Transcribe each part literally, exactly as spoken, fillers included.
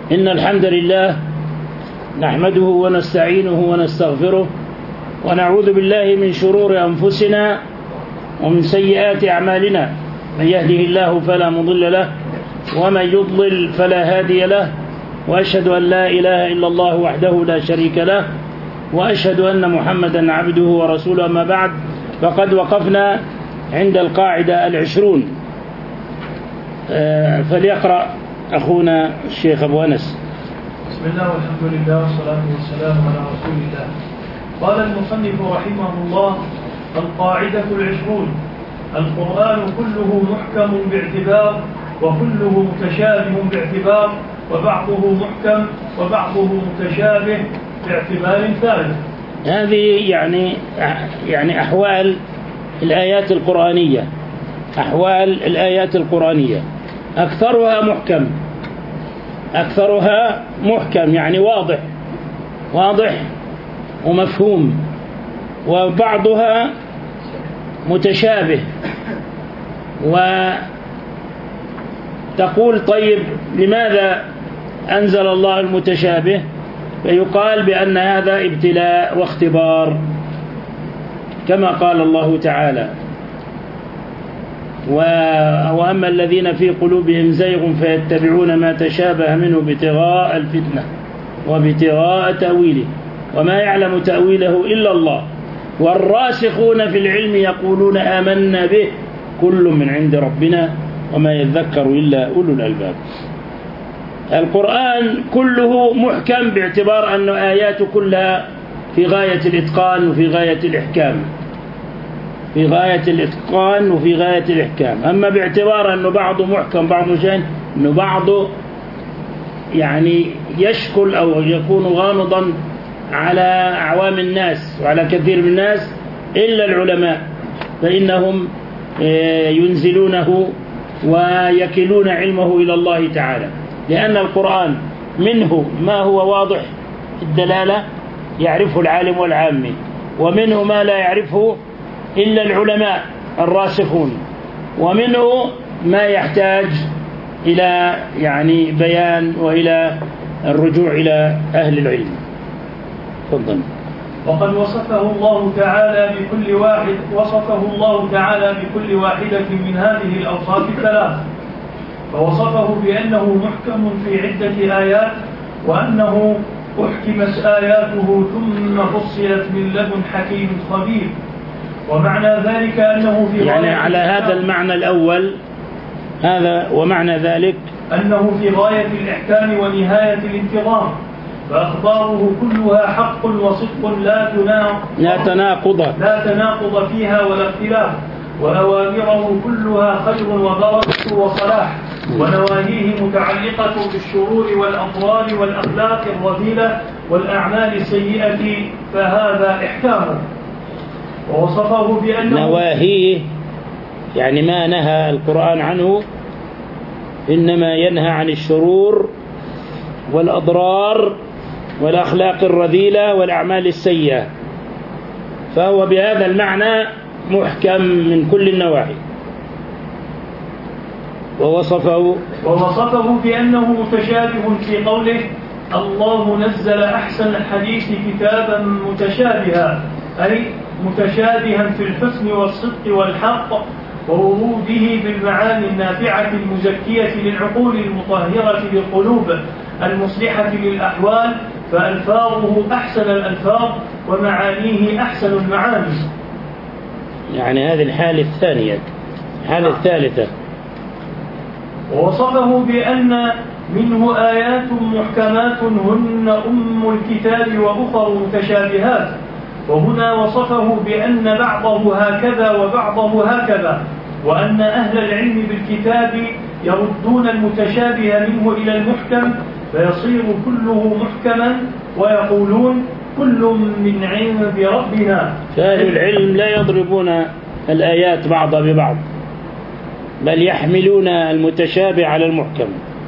إن الحمد لله نحمده ونستعينه ونستغفره ونعوذ بالله من شرور أنفسنا ومن سيئات أعمالنا. من يهده الله فلا مضل له ومن يضلل فلا هادي له، وأشهد أن لا إله إلا الله وحده لا شريك له، وأشهد أن محمدا عبده ورسوله. أما بعد، فقد وقفنا عند القاعدة العشرون، فليقرأ أخونا الشيخ أبو أنس. بسم الله والحمد لله والصلاة والسلام على رسول الله. قال المصنف رحمه الله: القاعدة العشرون: القرآن كله محكم باعتبار، وكله متشابه باعتبار، وبعضه محكم وبعضه متشابه باعتبار ثالث. هذه يعني يعني أحوال الآيات القرآنية، أحوال الآيات القرآنية أكثرها محكم، أكثرها محكم يعني واضح واضح ومفهوم، وبعضها متشابه. وتقول طيب لماذا أنزل الله المتشابه؟ فيقال بأن هذا ابتلاء واختبار، كما قال الله تعالى: وأما الذين في قلوبهم زيغ فيتبعون ما تشابه منه ابتغاء الفتنة وابتغاء تأويله وما يعلم تأويله إلا الله والراسخون في العلم يقولون آمنا به كل من عند ربنا وما يذكر إلا أولو الألباب. القرآن كله محكم باعتبار أن آياته كلها في غاية الإتقان وفي غاية الإحكام، في غاية الإتقان وفي غاية الإحكام. أما باعتبار أنه بعضه محكم بعضه شيء، أنه بعضه يعني يشكل أو يكون غامضا على أعوام الناس وعلى كثير من الناس إلا العلماء، فإنهم ينزلونه ويكلون علمه إلى الله تعالى، لأن القرآن منه ما هو واضح الدلالة يعرفه العالم والعامي، ومنه ما لا يعرفه إلا العلماء الراسخون، ومنه ما يحتاج إلى يعني بيان وإلى الرجوع إلى أهل العلم. تفضل. وقد وصفه الله تعالى بكل واحد وصفه الله تعالى بكل واحدة من هذه الأوصاف الثلاث، فوصفه بأنه محكم في عدة آيات، وأنه أحكمت آياته ثم فصلت من لدن حكيم خبير. ومعنى ذلك أنه في يعني على هذا المعنى الأول هذا، ومعنى ذلك أنه في غاية الإحكام ونهاية الانتظام، فأخباره كلها حق وصدق لا تناقض لا تناقض لا تناقض فيها ولا اختلاف، وأوامره كلها خير وبركة وصلاح، ونواهيه متعلقة بالشرور والأضرار والأخلاق الرذيلة والأعمال السيئة، فهذا إحكامه. ووصفه بأنه نواهيه يعني ما نهى القرآن عنه، إنما ينهى عن الشرور والأضرار والأخلاق الرذيلة والأعمال السيئة، فهو بهذا المعنى محكم من كل النواحي. ووصفه ووصفه بأنه متشابه في قوله: الله نزل أحسن الحديث كتابا متشابها، أي متشابها في الحسن والصدق والحق، ووروده بالمعاني النافعة المزكية للعقول المطهرة للقلوب المصلحة للأحوال، فألفاظه أحسن الألفاظ ومعانيه أحسن المعاني. يعني هذه الحالة الثانية، الحالة الثالثة. ووصفه بأن منه آيات محكمات هن أم الكتاب وأخر متشابهات، وهنا وصفه بأن بعضه هكذا وبعضه هكذا، وأن أهل العلم بالكتاب يردون المتشابه منه إلى المحكم، فيصير كله محكما، ويقولون كل من عند ربنا. فأهل العلم لا يضربون الآيات بعضها ببعض، بل يحملون المتشابه على المحكم.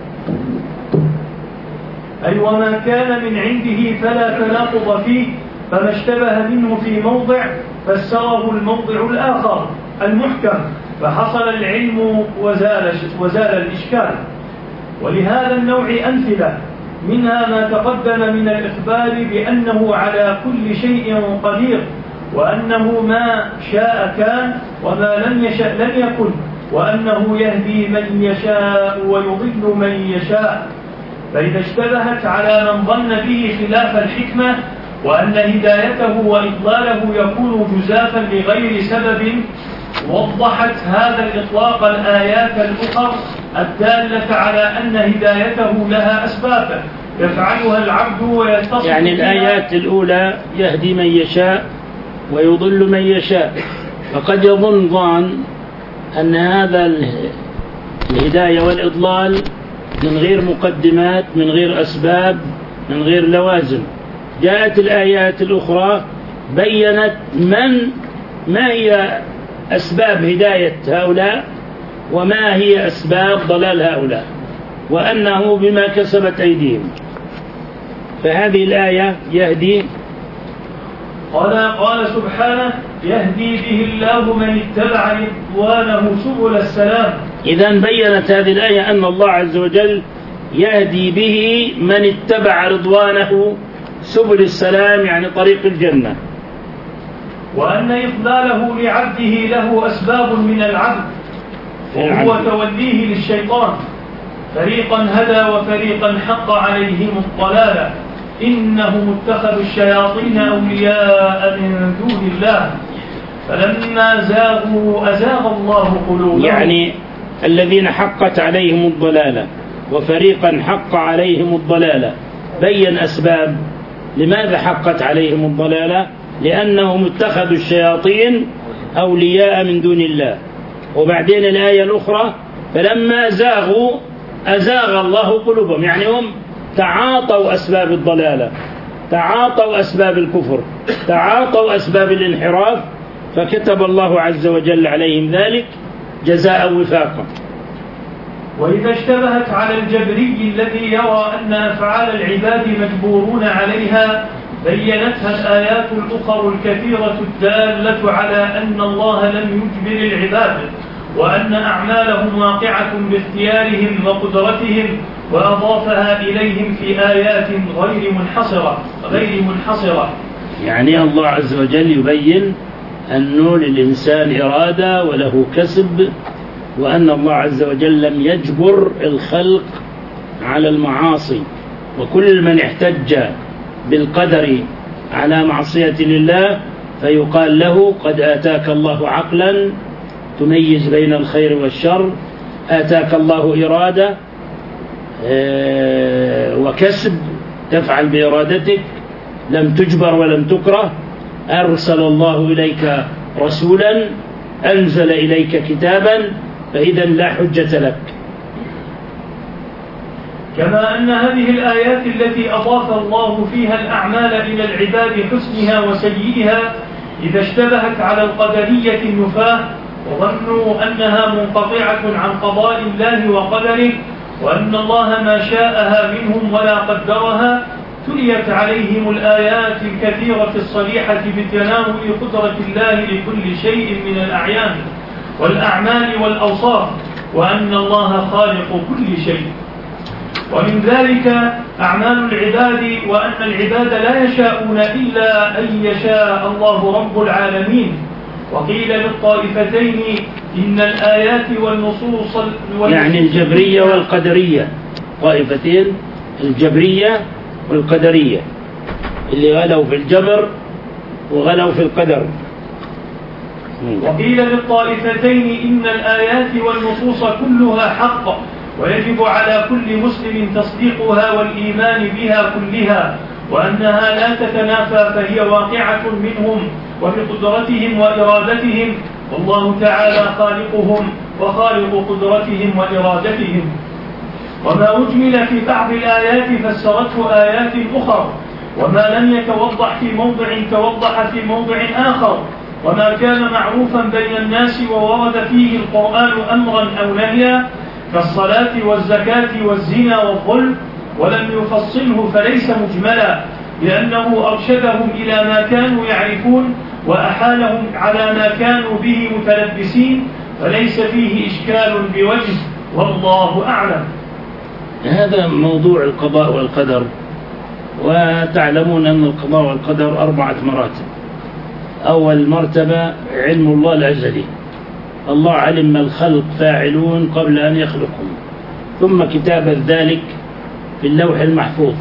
أي وما كان من عنده فلا تناقض فيه، فما اشتبه منه في موضع فسره الموضع الآخر المحكم، فحصل العلم وزال, وزال الإشكال. ولهذا النوع أمثلة، منها ما تقدم من الإخبار بأنه على كل شيء قدير، وأنه ما شاء كان وما لم يشاء لم يكن، وأنه يهدي من يشاء ويضل من يشاء. فإذا اشتبهت على من ظن به خلاف الحكمة وأن هدايته وإضلاله يكون جزافا لغير سبب، وضحت هذا الإطلاق الآيات الأخرى الدالة على أن هدايته لها أسباب يفعلها العبد ويتصل. يعني الآيات الأولى يهدي من يشاء ويضل من يشاء، فقد يظن ظان أن هذا الهداية والإضلال من غير مقدمات، من غير أسباب، من غير لوازم. جاءت الآيات الأخرى بيّنت من ما هي أسباب هداية هؤلاء وما هي أسباب ضلال هؤلاء، وأنه بما كسبت أيديهم. فهذه الآية يهدي قال قال سبحانه يهدي به الله من اتبع رضوانه سبل السلام. إذن بيّنت هذه الآية أن الله عز وجل يهدي به من اتبع رضوانه سبل السلام، يعني طريق الجنة، وأن إضلاله لعبده له أسباب من العبد وهو توليه للشيطان. فريقا هدى وفريقا حق عليهم الضلالة إنهم اتخذوا الشياطين أولياء من دون الله فلما زاغوا أزاغ الله قلوبهم. يعني الذين حقت عليهم الضلالة وفريقا حق عليهم الضلالة، بين أسباب لماذا حقت عليهم الضلالة، لأنهم اتخذوا الشياطين أولياء من دون الله. وبعدين الآية الأخرى فلما زاغوا أزاغ الله قلوبهم، يعني هم تعاطوا أسباب الضلالة، تعاطوا أسباب الكفر، تعاطوا أسباب الانحراف، فكتب الله عز وجل عليهم ذلك جزاء وفاقا. وإذا اشتبهت على الجبري الذي يرى أن أفعال العباد مجبورون عليها بيّنتها الآيات الأخرى الكثيرة الدالة على أن الله لم يجبر العباد، وأن أعمالهم واقعة باختيارهم وقدرتهم، وأضافها إليهم في آيات غير منحصرة غير منحصرة. يعني الله عز وجل يبين أنه للإنسان إرادة وله كسب، وأن الله عز وجل لم يجبر الخلق على المعاصي. وكل من احتج بالقدر على معصية لله فيقال له قد آتاك الله عقلا تميز بين الخير والشر، آتاك الله إرادة وكسب تفعل بإرادتك، لم تجبر ولم تكره، أرسل الله إليك رسولا، أنزل إليك كتابا، فإذا لا حجة لك. كما أن هذه الآيات التي أضاف الله فيها الأعمال إلى العباد حسنها وسيئها إذا اشتبهت على القدرية النفاة وظنوا أنها منقطعة عن قضاء الله وقدره، وأن الله ما شاءها منهم ولا قدرها، تليت عليهم الآيات الكثيرة الصريحة بتناول قدرة الله لكل شيء من الأعيان والأعمال والأوصاف، وأن الله خالق كل شيء. ومن ذلك أعمال العباد، وأن العباد لا يشاءون إلا أن يشاء الله رب العالمين. وقيل للطائفتين إن الآيات والنصوص يعني الجبرية والقدرية، طائفتين الجبرية والقدرية اللي غلوا في الجبر وغلوا في القدر. وقيل للطائفتين إن الآيات والنصوص كلها حق، ويجب على كل مسلم تصديقها والإيمان بها كلها، وأنها لا تتنافى، فهي واقعة منهم وبقدرتهم وإرادتهم، والله تعالى خالقهم وخالق قدرتهم وإرادتهم. وما أجمل في بعض الآيات فسرته آيات أخرى، وما لم يتوضح في موضع توضح في موضع آخر، وما كان معروفا بين الناس وورد فيه القرآن أمرا أو نهيا كالصلاة والزكاة والزنا والظلم ولم يفصله فليس مجملا، لأنه أرشدهم إلى ما كانوا يعرفون وأحالهم على ما كانوا به متلبسين، فليس فيه إشكال بوجه، والله أعلم. هذا موضوع القضاء والقدر. وتعلمون أن القضاء والقدر أربعة مراتب. أول مرتبة علم الله الأزلي، الله علم ما الخلق فاعلون قبل أن يخلقهم، ثم كتابة ذلك في اللوح المحفوظ،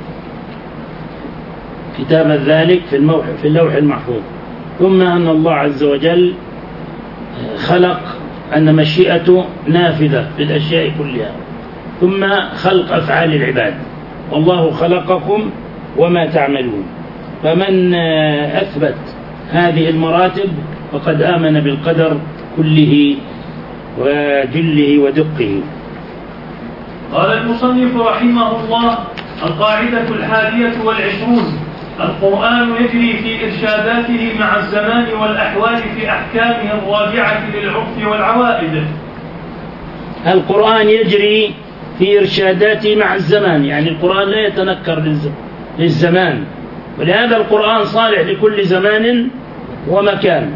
كتابة ذلك في اللوح المحفوظ، ثم أن الله عز وجل خلق أن مشيئته نافذة في الأشياء كلها، ثم خلق أفعال العباد، والله خلقكم وما تعملون. فمن أثبت هذه المراتب فقد آمن بالقدر كله وجله ودقه. قال المصنف رحمه الله: القاعدة الحادية والعشرون: القرآن يجري في إرشاداته مع الزمان والأحوال في أحكامه الراجعة للعرف والعوائد. القرآن يجري في إرشاداته مع الزمان، يعني القرآن لا يتنكر للزمان، ولهذا القرآن صالح لكل زمان ومكان.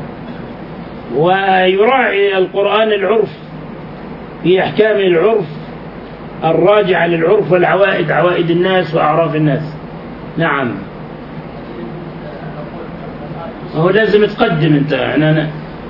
ويراعي القرآن العرف في أحكام العرف الراجعة للعرف والعوائد، عوائد الناس وأعراف الناس. نعم، هو لازم تقدم أنت، أنا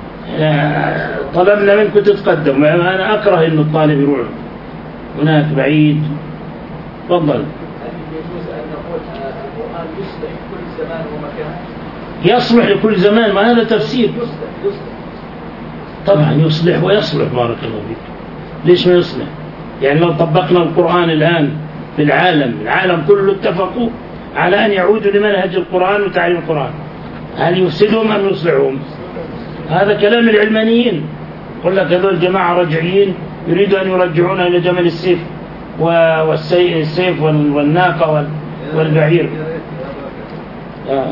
طلبنا منك تتقدم، أنا أكره أن الطالب يروح هناك بعيد. تفضل. هل يجوز أن نقول القرآن يصلح كل زمان ومكان؟ يصلح لكل زمان، ما هذا تفسير. يصلح يصلح طبعا يصلح ويصلح، بارك الله فيك. ليش ما يصلح؟ يعني لو طبقنا القرآن الآن في العالم، العالم كله اتفقوا على أن يعودوا لمنهج القرآن وتعليم القرآن، هل يفسدهم أم يصلحهم؟ هذا كلام العلمانيين. يقول لك هذول جماعة رجعيين يريدوا أن يرجعونا إلى جمل السيف والسيف والناقة والبعير. آه.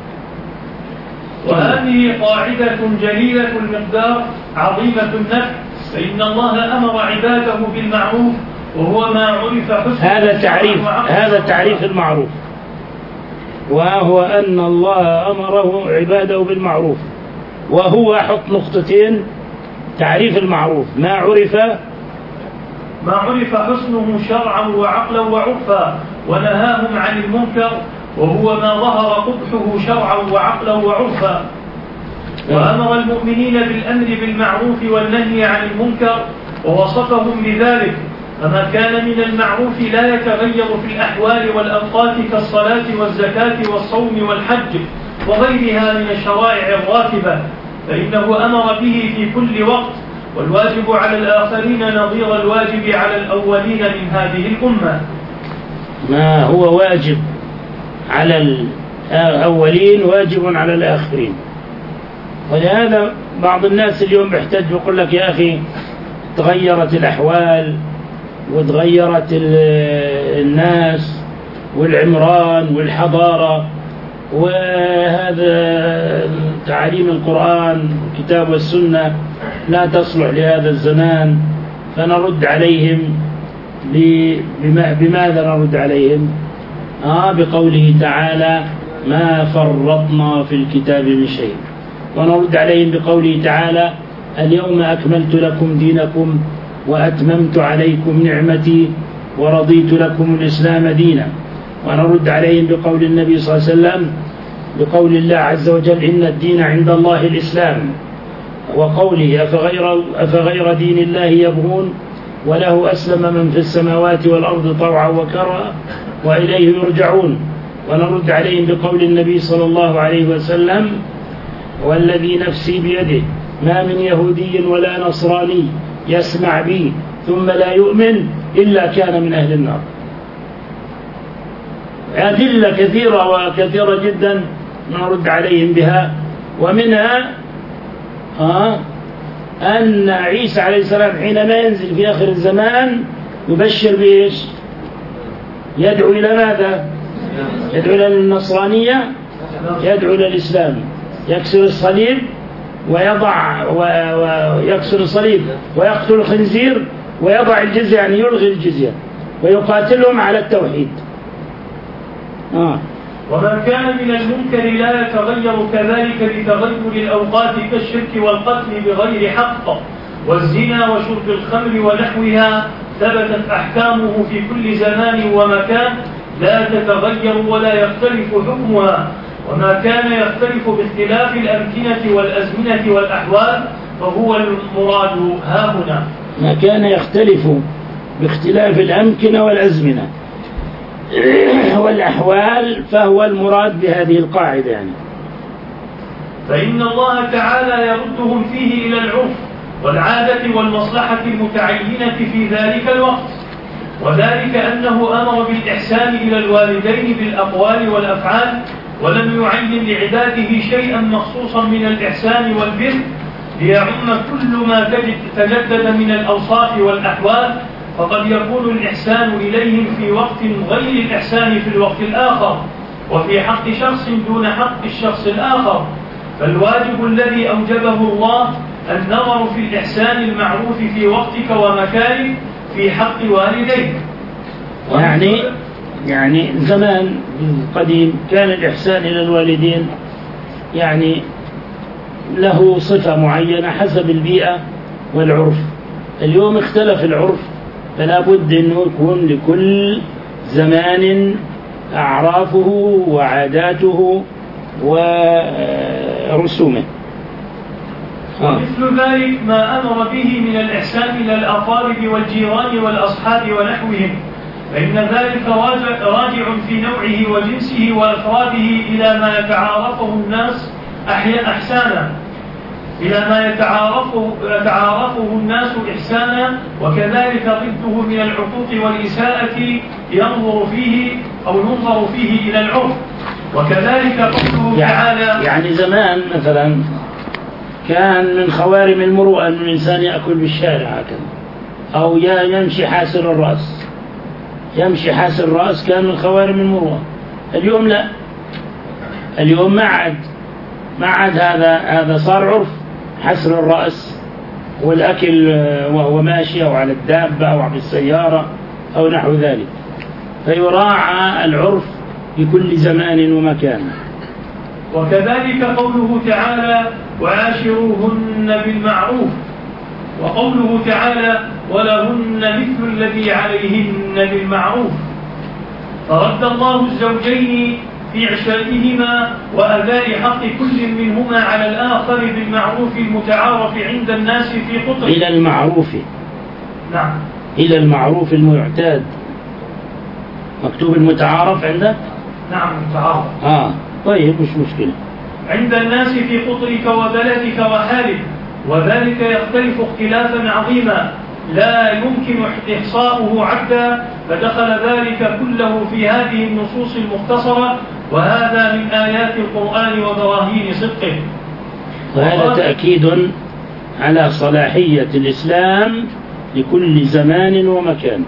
وهذه قاعدة جليلة المقدار عظيمة النفع، فإن الله أمر عباده بالمعروف وهو ما عرف حسن. هذا تعريف هذا تعريف المعروف، وهو أن الله أمره عباده بالمعروف، وهو حط نقطتين. تعريف المعروف ما عرف ما عرف حسنه شرعا وعقلا وعرفا، ونهاهم عن المنكر وهو ما ظهر قبحه شرعا وعقلا وعرفا. وأمر المؤمنين بالأمر بالمعروف والنهي عن المنكر ووصفهم بذلك، فما كان من المعروف لا يتغير في الأحوال والأوقات كالصلاة والزكاة والصوم والحج وغيرها من الشرائع الراتبة، فإنه أمر به في كل وقت، والواجب على الآخرين نظير الواجب على الأولين من هذه الأمة. ما هو واجب على الأولين واجب على الآخرين. ولهذا بعض الناس اليوم بيحتاج يقول لك يا أخي تغيرت الأحوال وتغيرت الناس والعمران والحضارة، وهذا تعاليم القرآن الكتاب والسنة لا تصلح لهذا الزمان. فنرد عليهم بماذا نرد عليهم؟ آه بقوله تعالى ما فرطنا في الكتاب من شيء. ونرد عليهم بقوله تعالى اليوم أكملت لكم دينكم وأتممت عليكم نعمتي ورضيت لكم الإسلام دينا. ونرد عليهم بقول النبي صلى الله عليه وسلم بقول الله عز وجل إن الدين عند الله الإسلام، وقوله أفغير, أفغير دين الله يبغون وله أسلم من في السماوات والأرض طوعا وكرها وإليه يرجعون. ونرد عليهم بقول النبي صلى الله عليه وسلم والذي نفسي بيده ما من يهودي ولا نصراني يسمع بي ثم لا يؤمن إلا كان من أهل النار. أدلة كثيرة وكثيرة جدا نرد عليهم بها، ومنها آه أن عيسى عليه السلام حينما ينزل في آخر الزمان يبشر بإيش؟ يدعو إلى ماذا؟ يدعو إلى النصرانية، يدعو إلى الإسلام، يكسر الصليب ويضع ويكسر الصليب ويقتل الخنزير ويضع الجزية، يعني يلغي الجزية ويقاتلهم على التوحيد. آه. وما كان من المنكر لا يتغير كذلك لتغير الأوقات كالشرك والقتل بغير حق والزنا وشرب الخمر ونحوها ثبتت أحكامه في كل زمان ومكان لا تتغير ولا يختلف حكمها، وما كان يختلف باختلاف الأمكنة والأزمنة والأحوال فهو المراد هاهنا. ما كان يختلف باختلاف الأمكنة والأزمنة والأحوال فهو المراد بهذه القاعدة يعني. فإن الله تعالى يردهم فيه إلى العرف والعادة والمصلحة المتعينة في ذلك الوقت، وذلك أنه أمر بالإحسان إلى الوالدين بالأقوال والأفعال، ولم يعين لعباده شيئا مخصوصا من الإحسان والبر ليعم كل ما تجدد من الأوصاف والأحوال، فقد يكون الإحسان إليهم في وقت غير الإحسان في الوقت الآخر، وفي حق شخص دون حق الشخص الآخر. فالواجب الذي أوجبه الله النظر في الإحسان المعروف في وقتك ومكانك في حق والديك. يعني يعني زمان قديم كان الإحسان إلى الوالدين يعني له صفة معينة حسب البيئة والعرف. اليوم اختلف العرف، فلا بد أنه يكون لكل زمان أعرافه وعاداته ورسومه. ومثل ذلك ما أمر به من الإحسان إلى الأقارب والجيران والأصحاب ونحوهم، فإن ذلك راجع في نوعه وجنسه وأفراده إلى ما يتعارفه الناس أحسانا إلى ما يتعارفه, يتعارفه الناس إحسانا، وكذلك ضده من العقوق والإساءة ينظر فيه أو ينظر فيه إلى العرف. وكذلك قوله تعالى يعني زمان مثلا كان من خوارم المروءة أن الإنسان يأكل بالشارع هكذا أو يمشي حاسر الرأس، يمشي حاسر الرأس كان من خوارم المروءة. اليوم لا، اليوم ما عاد ما عاد هذا هذا صار عرف حسر الرأس والأكل وهو ماشي أو على الدابة أو على السيارة أو نحو ذلك، فيراعى العرف بكل زمان ومكان. وكذلك قوله تعالى وعاشروهن بالمعروف، وقوله تعالى ولهن مثل الذي عليهن بالمعروف، فرد الله الزوجين في عشرتهما وأداء حق كل منهما على الآخر بالمعروف المتعارف عند الناس في قطر إلى المعروف. نعم، إلى المعروف المعتاد. مكتوب المتعارف عندك؟ نعم متعارف. آه طيب مش مشكلة. عند الناس في قطرك وبلدك وحالك، وذلك يختلف اختلافا عظيما لا يمكن إحصاؤه عدا، فدخل ذلك كله في هذه النصوص المختصرة، وهذا من آيات القرآن وبراهين صدقه. وهذا تأكيد على صلاحية الإسلام لكل زمان ومكان.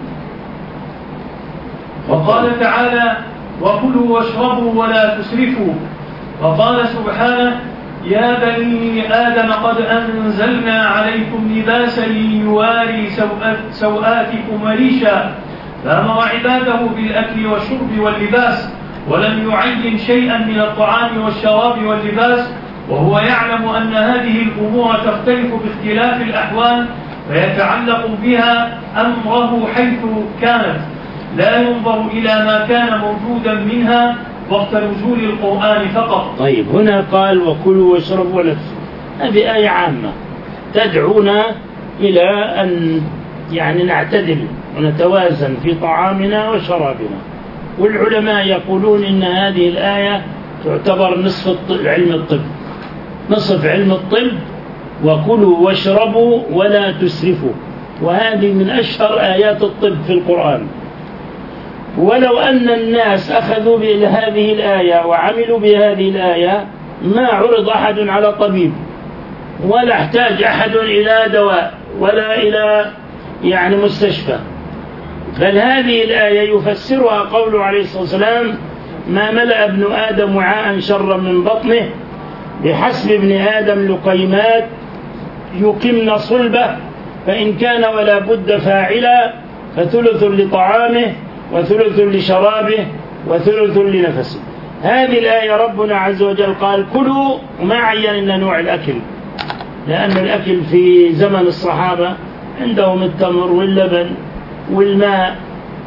وقال تعالى وكلوا واشربوا ولا تسرفوا، وقال سبحانه يا بني آدم قد أنزلنا عليكم لباسا يواري سوآتكم وريشا، فأمر عباده بالأكل والشرب واللباس، ولم يعين شيئا من الطعام والشراب واللباس، وهو يعلم أن هذه الأمور تختلف باختلاف الأحوال، فيتعلق بها أمره حيث كانت، لا ينظر إلى ما كان موجودا منها وقت نزول القرآن فقط. طيب هنا قال وكلوا واشربوا ولا تسرفوا، هذه آية عامة تدعونا إلى أن يعني نعتدل ونتوازن في طعامنا وشرابنا. والعلماء يقولون إن هذه الآية تعتبر نصف علم الطب، نصف علم الطب، وكلوا واشربوا ولا تسرفوا، وهذه من أشهر آيات الطب في القرآن. ولو أن الناس أخذوا بهذه الآية وعملوا بهذه الآية ما عرض أحد على طبيب، ولا احتاج أحد إلى دواء ولا إلى يعني مستشفى، بل هذه الآية يفسرها قوله عليه الصلاة والسلام ما ملأ ابن آدم وعاء شرا من بطنه بحسب ابن آدم لقيمات يقمن صلبه، فإن كان ولا بد فاعلا فثلث لطعامه وثلث لشرابه وثلث لنفسه. هذه الآية ربنا عز وجل قال كلوا، وما عين لنا نوع الأكل، لأن الأكل في زمن الصحابة عندهم التمر واللبن والماء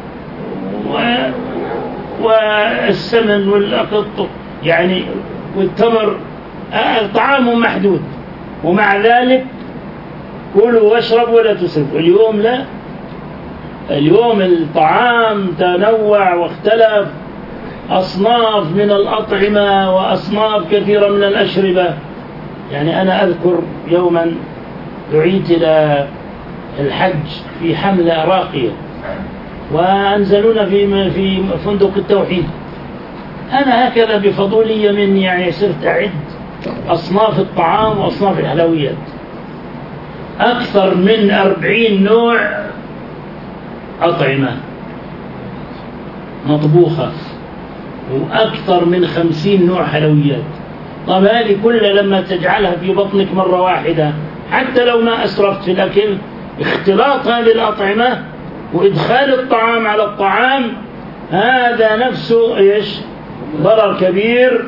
والسمن والقط يعني والتمر، طعام محدود، ومع ذلك كلوا واشربوا ولا تسرفوا. اليوم لا، اليوم الطعام تنوع واختلف، أصناف من الأطعمة وأصناف كثيرة من الأشربة. يعني أنا أذكر يوما دعيت إلى الحج في حملة راقية، وأنزلونا في في فندق التوحيد. أنا هكذا بفضولية مني يعني صرت أعد أصناف الطعام وأصناف الحلويات، أكثر من أربعين نوع أطعمة مطبوخة، وأكثر من خمسين نوع حلويات. طب هذه كلها لما تجعلها في بطنك مرة واحدة، حتى لو ما أسرفت في الأكل، اختلاط هذه الأطعمة وإدخال الطعام على الطعام، هذا نفسه إيش؟ ضرر كبير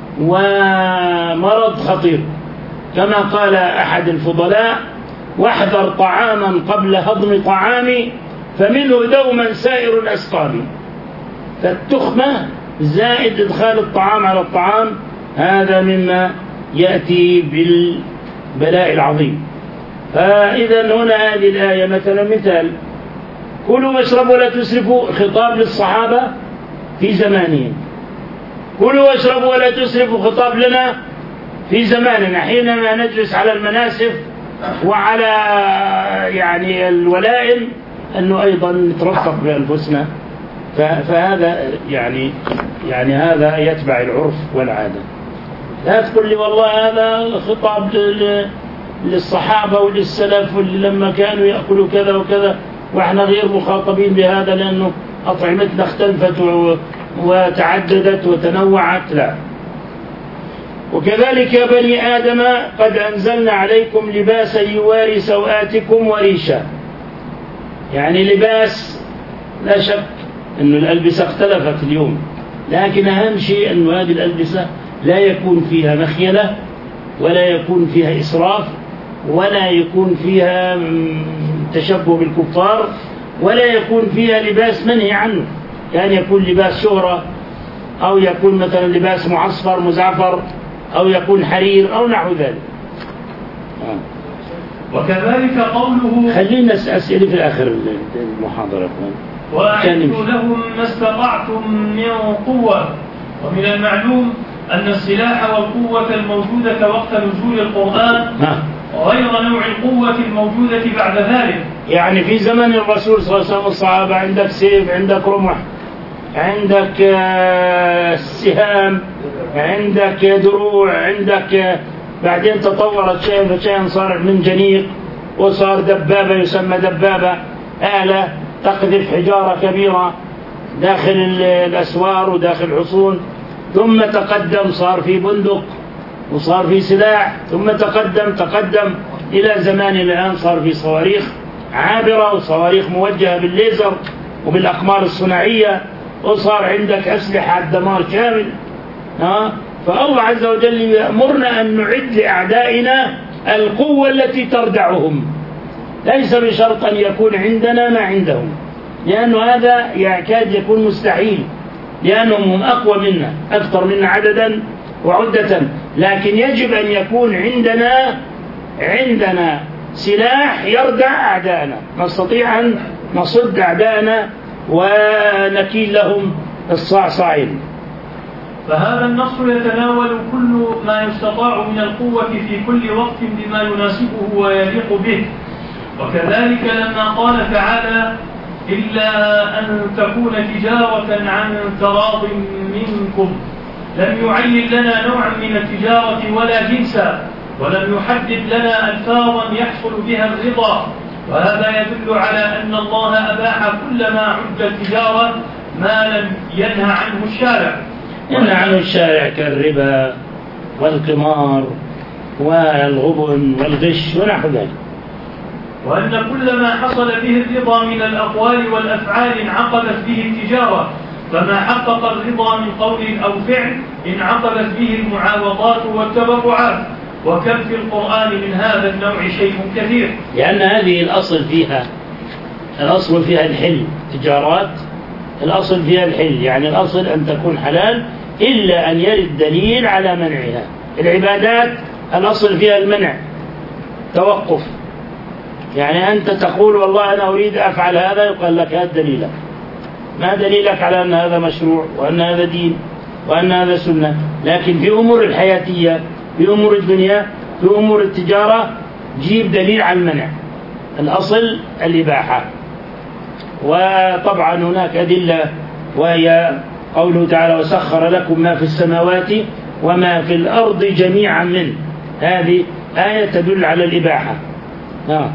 ومرض خطير. كما قال أحد الفضلاء: واحذر طعاما قبل هضم طعامي فمنه دوما سائر الأسقام. فالتخمة زائد إدخال الطعام على الطعام هذا مما يأتي بالبلاء العظيم. فإذا هنا هذه الآية مثلا مثال: كلوا واشربوا ولا تسرفوا، خطاب للصحابة في زمانهم. كلوا واشربوا ولا تسرفوا خطاب لنا في زماننا حينما نجلس على المناسف وعلى يعني الولائم، أنه أيضا نترفق بأنفسنا. فهذا يعني يعني هذا يتبع العرف والعادة. لا تقول لي والله هذا خطاب للصحابة وللسلف واللي لما كانوا يأكلوا كذا وكذا وإحنا غير مخاطبين بهذا لأنه أطعمتنا اختلفت وتعددت وتنوعت. لا. وكذلك يا بني آدم قد أنزلنا عليكم لباسا يواري سوآتكم وريشا. يعني لباس، لا شك أن الألبسة اختلفت اليوم، لكن أهم شيء أن هذه الألبسة لا يكون فيها مخيلة، ولا يكون فيها إسراف، ولا يكون فيها تشبه بالكفار، ولا يكون فيها لباس منهي عنه. كان يكون لباس شهرة، أو يكون مثلا لباس معصفر مزعفر، أو يكون حرير أو نحو ذلك. وكذلك قوله، خلينا أسئلة في آخر المحاضرة. وأعدوا لهم ما استطعتم من قوة. ومن المعلوم أن السلاح والقوة الموجودة وقت نزول القرآن غير نوع القوة الموجودة بعد ذلك. يعني في زمن الرسول صلى الله عليه وسلم الصحابة عندك سيف، عندك رمح، عندك سهام، عندك دروع، عندك بعدين تطورت شيء فشيء، صار من جنيق، وصار دبابة يسمى دبابة، آلة تقذف حجارة كبيرة داخل الأسوار وداخل الحصون. ثم تقدم صار في بندق وصار في سلاح، ثم تقدم تقدم إلى زمان الآن صار في صواريخ عابرة وصواريخ موجهة بالليزر وبالأقمار الصناعية، وصار عندك أسلحة الدمار كامل. ها؟ فالله عز وجل يأمرنا أن نعد لأعدائنا القوة التي تردعهم، ليس بشرط أن يكون عندنا ما عندهم، لأن هذا يكاد يكون مستحيل، لأنهم هم أقوى منا، أكثر منا عددا وعدة. لكن يجب أن يكون عندنا عندنا سلاح يردع أعدائنا، نستطيع أن نصد أعدائنا ونكيل لهم الصعصعين. فهذا النص يتناول كل ما يستطاع من القوة في كل وقت بما يناسبه ويليق به. وكذلك لما قال تعالى: إلا أن تكون تجارة عن تراض منكم، لم يعين لنا نوعا من التجارة ولا جنسا، ولم يحدد لنا ألفاظا يحصل بها الرضا. وهذا يدل على أن الله أباح كل ما عد التجارة ما لم ينهى عنه الشارع. ينهى عنه الشارع كالربا والقمار والغبن والغش ونحو ذلك. وأن كل ما حصل به الرضا من الأقوال والأفعال انعقدت به التجارة، فما حقق الرضا من قول أو فعل انعقدت به المعاوضات والتبرعات. وكم في القرآن من هذا النوع شيء كثير. لأن هذه الأصل فيها الأصل فيها الحل، تجارات الأصل فيها الحل، يعني الأصل أن تكون حلال إلا أن يرد دليل على منعها. العبادات الأصل فيها المنع، توقف، يعني أنت تقول والله أنا أريد أفعل هذا، يقال لك هذا دليلك، ما دليلك على أن هذا مشروع وأن هذا دين وأن هذا سنة. لكن في أمور الحياتية، في أمور الدنيا، في أمور التجارة، جيب دليل على المنع، الأصل الإباحة. وطبعا هناك أدلة، وهي قوله تعالى وسخر لكم ما في السماوات وما في الأرض جميعا منه، هذه آية تدل على الإباحة. آه.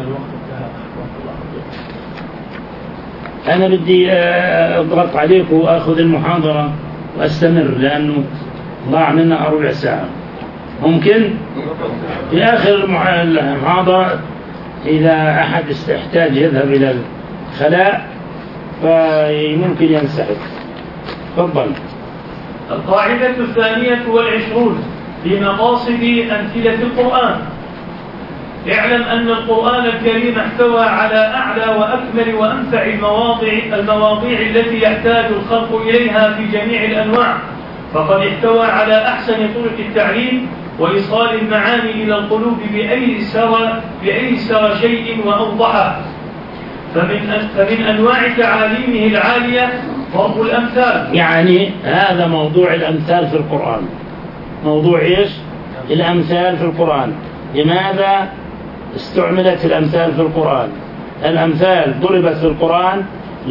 أنا بدي أضغط عليك وأخذ المحاضرة وأستمر، لأنه ضاع منا ربع ساعة. ممكن في آخر المحاضرة إذا أحد احتاج يذهب إلى الخلاء فممكن ينسحب. تفضل. القاعدة الثانية والعشرون في مقاصد أمثلة القرآن. اعلم أن القرآن الكريم احتوى على أعلى وأكمل وأنفع المواضع, المواضيع التي يحتاج الخلق إليها في جميع الأنواع، فقد احتوى على أحسن طرق التعليم وإيصال المعاني إلى القلوب بأيسر, بأيسر شيء وأوضحه. فمن, فمن أنواع تعاليمه العالية ضرب الأمثال. يعني هذا موضوع الأمثال في القرآن. موضوع إيش؟ الأمثال في القرآن. لماذا استعملت الأمثال في القرآن؟ الأمثال ضربت في القرآن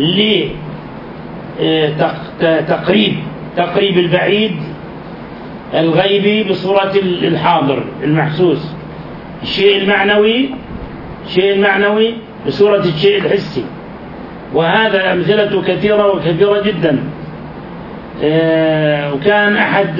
لتقريب تقريب البعيد الغيبي بصورة الحاضر المحسوس، الشيء المعنوي الشيء المعنوي بصورة الشيء الحسي. وهذا أمثلة كثيرة وكثيرة جدا. وكان أحد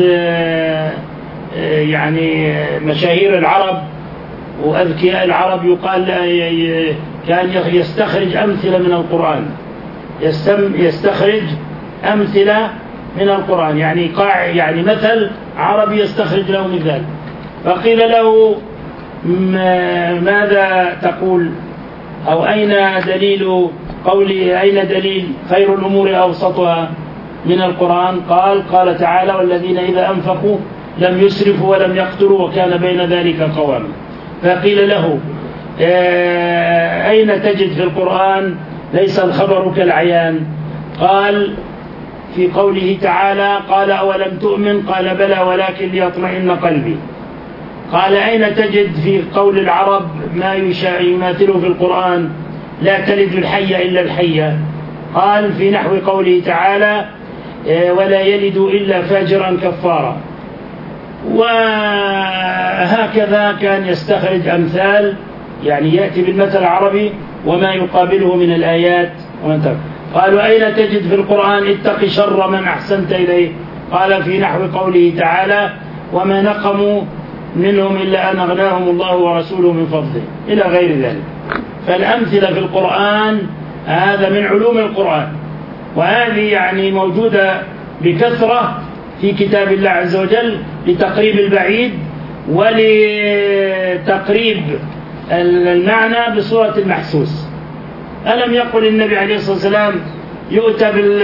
يعني مشاهير العرب وأذكياء العرب يقال كان يستخرج أمثلة من القرآن، يستخرج أمثلة من القرآن، يعني قاع يعني مثل عربي يستخرج له مثال. فقيل له ماذا تقول، أو أين دليل قولي، أين دليل خير الأمور أوسطها من القرآن؟ قال قال تعالى والذين إذا أنفقوا لم يسرفوا ولم يقتروا وكان بين ذلك قواما. فقيل له أين تجد في القرآن ليس الخبر كالعيان؟ قال في قوله تعالى قال أولم تؤمن؟ قال بلى ولكن ليطمئن قلبي. قال أين تجد في قول العرب ما يماثله في القرآن؟ لا تلد الحية إلا الحية. قال في نحو قوله تعالى ولا يلد إلا فاجرا كفارا. وهكذا كان يستخرج أمثال، يعني يأتي بالمثل العربي وما يقابله من الآيات. قالوا أين تجد في القرآن اتق شر من أحسنت إليه؟ قال في نحو قوله تعالى وما نقموا منهم إلا أن أغناهم الله ورسوله من فضله، إلى غير ذلك. فالأمثلة في القرآن هذا من علوم القرآن، وهذه يعني موجودة بكثرة في كتاب الله عز وجل لتقريب البعيد ولتقريب المعنى بصورة المحسوس. ألم يقل النبي عليه الصلاة والسلام يؤتى بال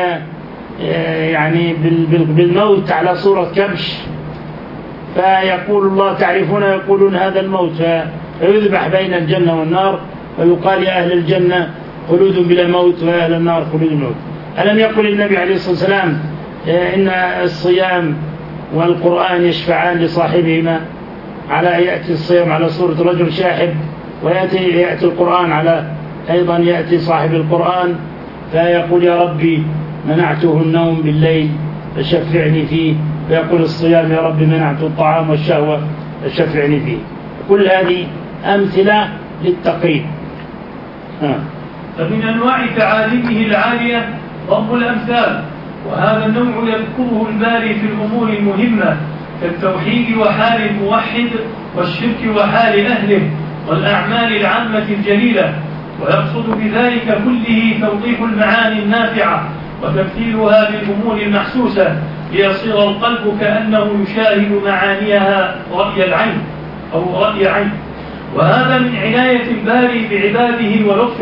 يعني بالموت على صورة كبش، فيقول الله تعرفون يقولون هذا الموت، فيذبح بين الجنة والنار ويقال يا أهل الجنة خلود بلا موت ويا أهل النار خلود الموت. ألم يقل النبي عليه الصلاة والسلام إن الصيام والقرآن يشفعان لصاحبهما، على يأتي الصيام على صورة رجل شاحب، ويأتي يأتي القرآن على أيضا يأتي صاحب القرآن فيقول يا ربي منعته النوم بالليل فشفعني فيه، فيقول الصيام يا ربي منعته الطعام والشهوة فشفعني فيه. كل هذه أمثلة للتقريب. ها. فمن أنواع تعاليمه العالية ضرب الأمثال، وهذا النوع يذكره الباري في الأمور المهمة كالتوحيد وحال الموحد والشرك وحال أهله والأعمال العامة الجليلة، ويقصد بذلك كله توضيح المعاني النافعة وتمثيلها بالأمور المحسوسة ليصير القلب كأنه يشاهد معانيها رأي العين أو رأي عين. وهذا من عناية الباري بعباده ولطفه،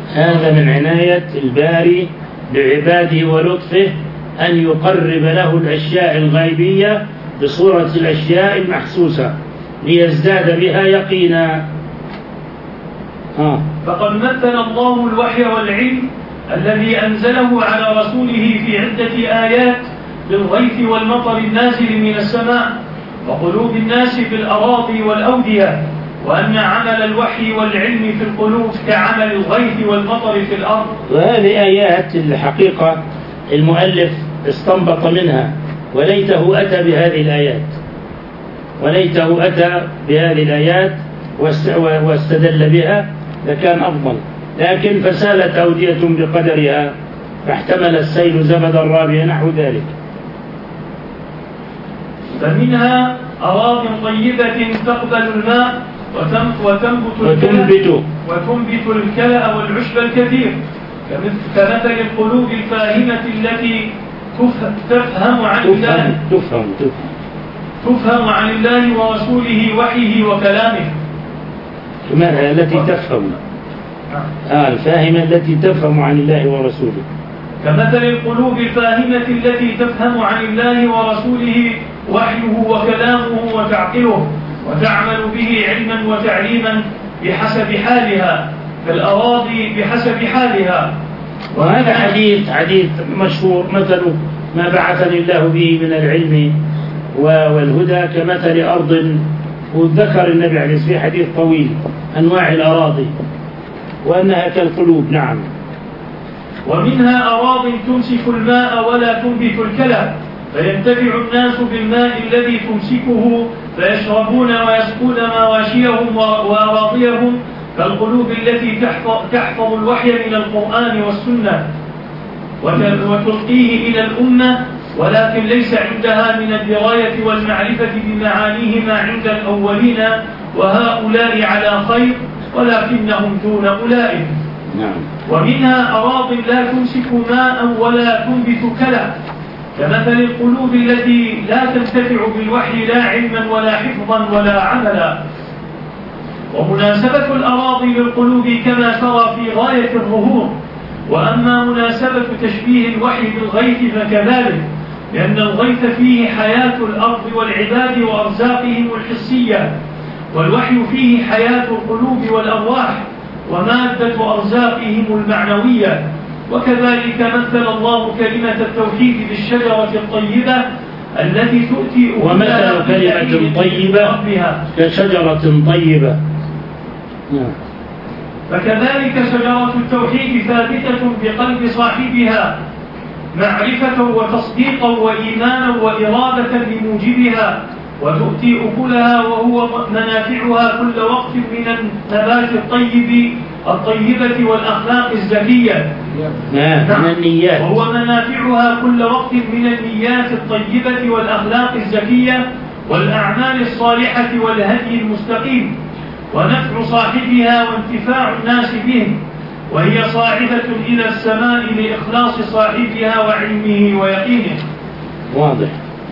هذا من عناية الباري بعباده ولطفه أن يقرب له الأشياء الغيبية بصورة الأشياء المحسوسة ليزداد بها يقينا. آه. فقد مثل الله الوحي والعلم الذي أنزله على رسوله في عدة آيات بالغيث والمطر النازل من السماء وقلوب الناس في الأراضي والأودية، وأن عمل الوحي والعلم في القلوب كعمل الغيث والمطر في الأرض. وهذه آيات الحقيقة المؤلف استنبط منها، وليته أتى بهذه الآيات وليته أتى بهذه الآيات واستدل بها لكان أفضل، لكن فسالت أودية بقدرها فاحتمل السيل زبدا رابيا نحو ذلك. فمنها أراض طيبة تقبل الماء وتنبت وتنبت وتنبت الكلأ والعشب الكثير، كمثل القلوب الفاهمة التي تفهم عن الله تفهم تفهم تفهم عن الله ورسوله وحيه وكلامه. التي تفهم آه الفاهمة التي تفهم عن الله ورسوله، كمثل القلوب الفاهمة التي تفهم عن الله ورسوله وحيه وكلامه وتعقله وتعمل به علما وتعليما بحسب حالها، فالأراضي بحسب حالها. وهذا حديث حديث مشهور، مثل ما بعثني الله به من العلم والهدى كمثل أرض، وذكر النبي عليه الصلاة والسلام حديث طويل أنواع الأراضي وأنها كالقلوب. نعم. ومنها أراض تمسك الماء ولا تنبت الكلى، فينتفع الناس بالماء الذي تمسكه فيشربون ويسقون مواشيهم وأراضيهم، كالقلوب التي تحفظ الوحي من القرآن والسنة وتلقيه إلى الأمة، ولكن ليس عندها من الدراية والمعرفة بمعانيه ما عند الأولين، وهؤلاء على خير ولكنهم دون أولئك. نعم. ومنها أراض لا تمسك ماء ولا تنبت كلى، كمثل القلوب التي لا تنتفع بالوحي لا علما ولا حفظا ولا عملا. ومناسبة الأراضي للقلوب كما ترى في غاية الظهور، وأما مناسبة تشبيه الوحي بالغيث فكذلك، لأن الغيث فيه حياة الأرض والعباد وأرزاقهم الحسية، والوحي فيه حياة القلوب والأرواح ومادة أرزاقهم المعنوية. وكذلك مثل الله كلمة التوحيد بالشجرة الطيبة التي تؤتي ومثل كلمة طيبة كشجرة طيبة. فكذلك شجرة التوحيد ثابتة بقلب صاحبها معرفة وتصديقا وإيمانا وإرادة لموجبها، وتؤتي أكلها وهو منافعها كل وقت من النبات الطيب الطيبة والأخلاق الزكية. نعم. من النيات. وهو منافعها كل وقت من النيات الطيبة والأخلاق الزكية والأعمال الصالحة والهدي المستقيم، ونفع صاحبها وانتفاع الناس به، وهي صاعدة إلى السماء لإخلاص صاحبها وعلمه ويقينه. واضح.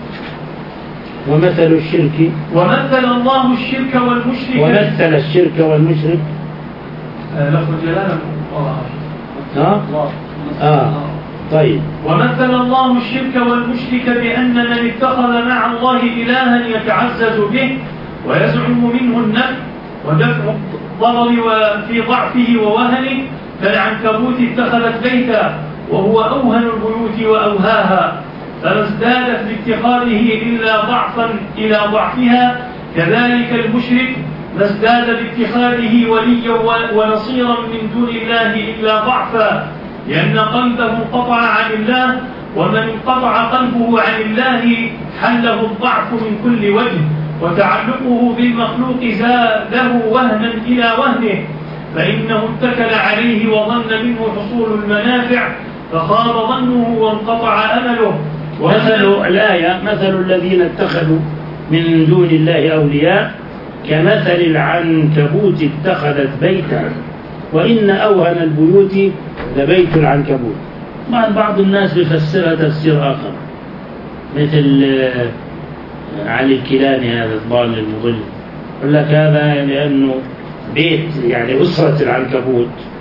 ومثل الشرك ومثل الله الشرك والمشرك ومثل الشرك والمشرك لفظ الجلالة ها؟ آه. طيب. ومثل الله الشرك والمشرك بأن من اتخذ مع الله إلها يتعزز به ويزعم منه النفع ودفع الضرر في ضعفه ووهنه، فالعنكبوت اتخذت بيتا وهو أوهن البيوت وأوهاها، فما ازدادت باتخاذه إلا ضعفا إلى ضعفها، كذلك المشرك ما ازداد باتخاذه وليا ونصيرا من دون الله إلا ضعفا، لأن قلبه انقطع عن الله، ومن انقطع قلبه عن الله حله الضعف من كل وجه، وتعلقه بالمخلوق زاده وهنا إلى وهنه، فإنه اتكل عليه وظن منه حصول المنافع فخاب ظنه وانقطع أمله. مثل الآية مثل الذين اتخذوا من دون الله أولياء كمثل العنكبوت اتخذت بيتا وإن أوهن البيوت لبيت العنكبوت. بعض الناس بيفسرها تفسير آخر، مثل علي الكيلاني هذا الضال المضل، يقول لك هذا لأنه بيت يعني أسرة العنكبوت،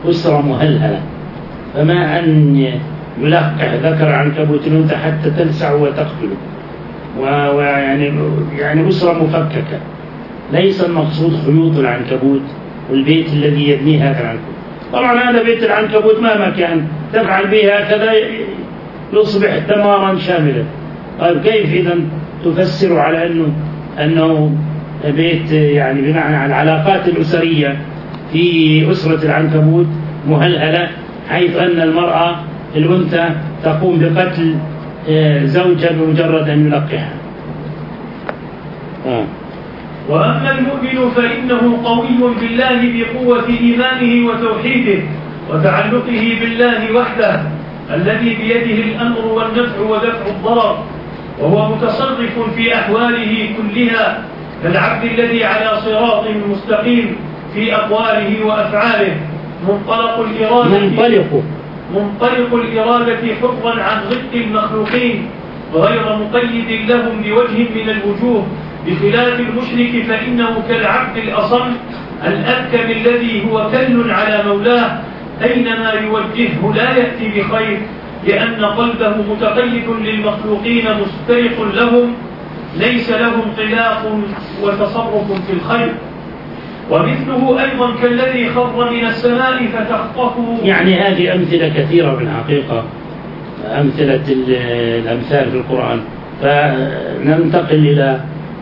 أسرة مهلهلة، فما أن يلقح ذكر عنكبوت الأنثى حتى تلسع وتقتله، ويعني يعني أسرة مفككة. ليس المقصود خيوط العنكبوت والبيت الذي يبنيه هذا العنكبوت. طبعا هذا بيت العنكبوت مهما كان تفعل به هكذا يصبح دمارا شاملا. طيب كيف إذا تفسر على أنه أنه بيت يعني بمعنى العلاقات الأسرية في أسرة العنكبوت مهلهلة، حيث أن المرأة الأنثى تقوم بقتل زوجها بمجرد أن يلقحها. آه. وأما المؤمن فإنه قوي بالله بقوة إيمانه وتوحيده وتعلقه بالله وحده الذي بيده الأمر والنفع ودفع الضرر، وهو متصرف في أحواله كلها كالعبد الذي على صراط مستقيم في أقواله وأفعاله، منطلق الإرادة منطلق منطلق الإرادة حرا عن ضد المخلوقين غير مقيد لهم بوجه من الوجوه، بخلاف المشرك فإنه كالعبد الأصم الأبكم الذي هو كل على مولاه أينما يوجهه لا يأتي بخير، لأن قلبه متقيد للمخلوقين مسترق لهم ليس له انطلاق وتصرف في الخير. ومثله أيضا كالذي خر من السماء فتخطفه. يعني هذه أمثلة كثيرة بالحقيقة، أمثلة الأمثال في القرآن. فننتقل إلى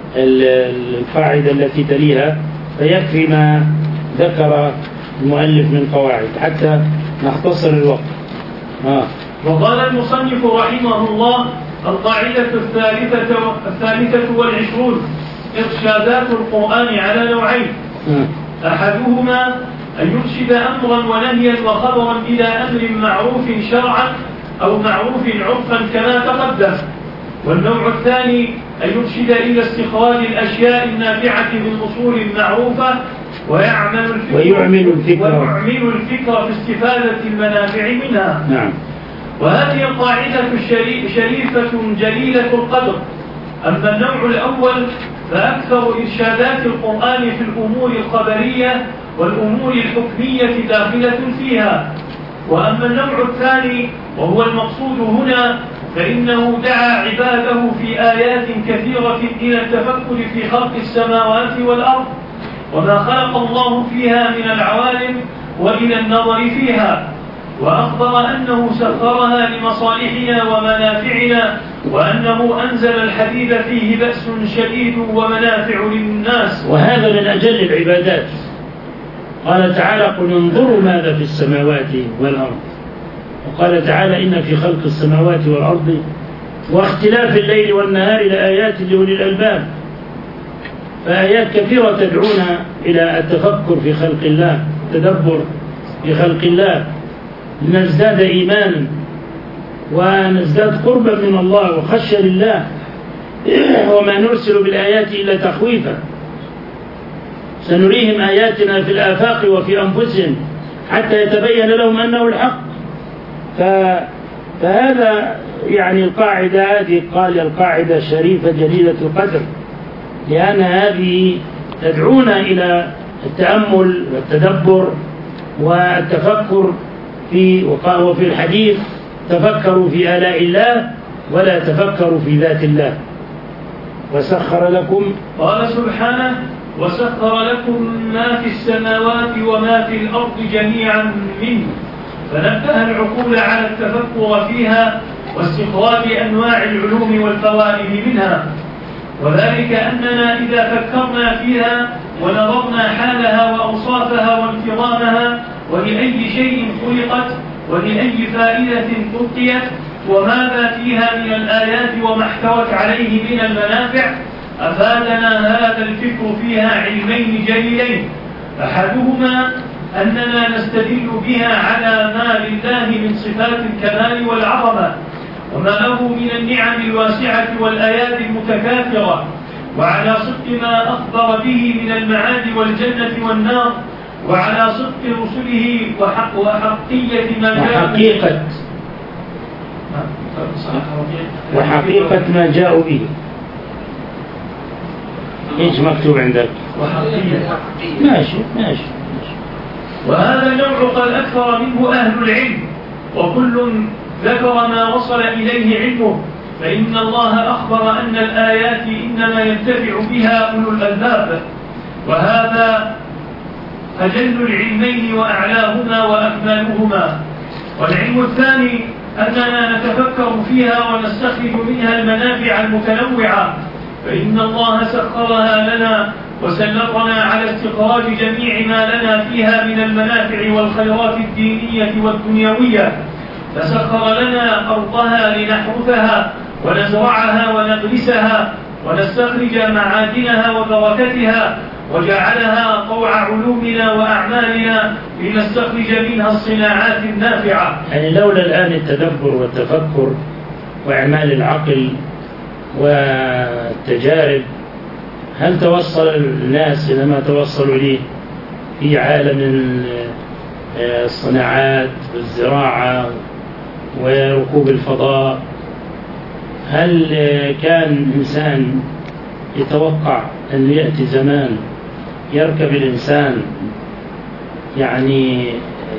القاعدة التي تليها، فيكفي ما ذكر المؤلف من قواعد حتى نختصر الوقت. آه. وقال المصنف رحمه الله: القاعدة الثالثة الثالثة والعشرون: إرشادات القرآن على نوعين. آه. أحدهما أن يرشد أمرا ونهيا وخبرا إلى أمر معروف شرعا أو معروف عرفا كما تقدم. والنوع الثاني أن يرشد إلى استخراج الأشياء النافعة من أصول معروفة ويعمل الفكر, ويعمل الفكر, ويعمل الفكر في استفادة المنافع منها. نعم. وهذه القاعدة شريفة جليلة القدر. أما النوع الأول فأكثر إرشادات القرآن في الأمور الخبرية والأمور الحكمية داخلة فيها. وأما النوع الثاني وهو المقصود هنا فإنه دعا عباده في آيات كثيرة إلى التفكر في خلق السماوات والأرض وما خلق الله فيها من العوالم وإلى النظر فيها، وأخبر أنه سخرها لمصالحنا ومنافعنا، وأنه أنزل الحديد فيه بأس شديد ومنافع للناس. وهذا من أجل العبادات. قال تعالى: قل انظروا ماذا في السماوات والأرض. وقال تعالى: إن في خلق السماوات والأرض واختلاف الليل والنهار لآيات لأولي الألباب. فآيات كثيرة تدعونا إلى التفكر في خلق الله، التدبر في خلق الله، لنزداد إيمانا ونزداد قربا من الله وخشية لله، وما نرسل بالآيات إلا تخويفا. سنريهم آياتنا في الآفاق وفي أنفسهم حتى يتبين لهم أنه الحق. فهذا يعني القاعدة هذه قال القاعدة شريفة جليلة القدر، لأن هذه تدعونا إلى التأمل والتدبر والتفكر في وفي الحديث: تفكروا في آلاء الله ولا تفكروا في ذات الله. وسخر لكم، قال سبحانه: وسخر لكم ما في السماوات وما في الأرض جميعا منه. فنبه العقول على التفكر فيها واستخراج أنواع العلوم والفوائد منها، وذلك أننا إذا فكرنا فيها ونظرنا حالها وأوصافها وانتظامها ولأي شيء خلقت ولأي فائدة تلقيت وماذا فيها من الآيات وما احتوت عليه من المنافع، أفادنا هذا الفكر فيها علمين جليلين: أحدهما أننا نستدل بها على ما لله من صفات الكمال والعظمة وما له من النعم الواسعة والآيات المتكاثرة، وعلى صدق ما أخبر به من المعاد والجنة والنار، وعلى صدق رسله وحق وحقية ما جاء وحقيقة وحقيقة ما جاءوا به. ايش مكتوب عندك؟ وحقيقة. ماشي ماشي وهذا النوع قد أكثر منه أهل العلم، وكل ذكر ما وصل إليه علمه، فإن الله أخبر أن الآيات إنما ينتفع بها أولو الألباب، وهذا أجل العلمين وأعلاهما وأكملهما. والعلم الثاني أننا نتفكر فيها ونستخرج منها المنافع المتنوعة، فإن الله سخرها لنا وسلطنا على استخراج جميع ما لنا فيها من المنافع والخيرات الدينية والدنيوية، فسخر لنا أرضها لنحرثها ونزرعها ونغرسها ونستخرج معادنها وبركتها، وجعلها طوع علومنا وأعمالنا لنستخرج منها الصناعات النافعة. يعني لولا الآن التدبر والتفكر وإعمال العقل والتجارب، هل توصل الناس إلى ما توصلوا إليه في عالم الصناعات والزراعة وركوب الفضاء؟ هل كان إنسان يتوقع أن يأتي زمان يركب الإنسان يعني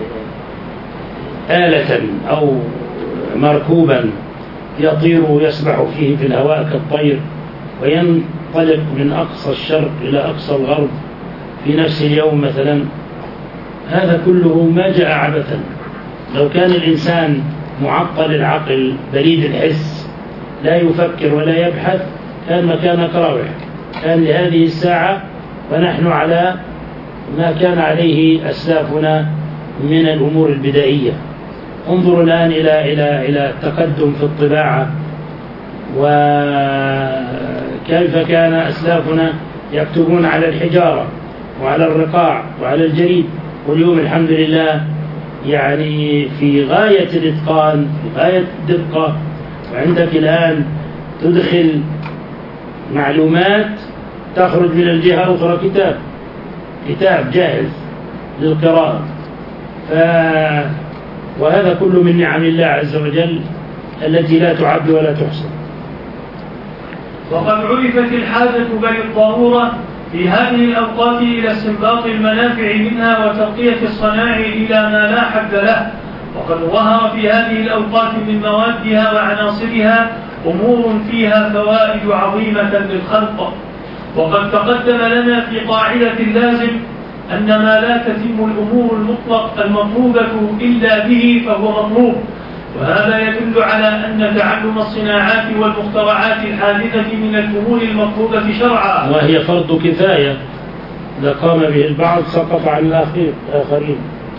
آلة أو مركوبا يطير ويسبح فيه في الهواء كالطير وينطلق من أقصى الشرق إلى أقصى الغرب في نفس اليوم مثلا؟ هذا كله ما جاء عبثا. لو كان الإنسان معطل العقل بليد الحس لا يفكر ولا يبحث كان مكانك راوح، كان لهذه الساعة ونحن على ما كان عليه أسلافنا من الأمور البدائية. انظروا الآن إلى إلى إلى التقدم في الطباعة، وكيف كان أسلافنا يكتبون على الحجارة وعلى الرقاع وعلى الجريد، واليوم الحمد لله يعني في غاية الإتقان في غاية الدقة. وعندك الآن تدخل معلومات تخرج من الجهة الأخرى كتاب كتاب جاهز للقراءة. ف... وهذا كله من نعم الله عز وجل التي لا تعد ولا تحصى. وقد عرفت الحاجة بل الضرورة في هذه الأوقات إلى استنباط المنافع منها وترقية الصناع إلى ما لا حد له، وقد ظهر في هذه الأوقات من موادها وعناصرها أمور فيها فوائد عظيمة للخلق. وقد تقدم لنا في قاعدة اللازم أن ما لا تتم الأمور المطلق المطلوبة إلا به فهو مطلوب، وهذا يدل على أن تعلم الصناعات والمخترعات الحادثة من الأمور المطلوبة شرعا، وهي فرض كفاية، إذا قام به البعض سقط عن الآخرين،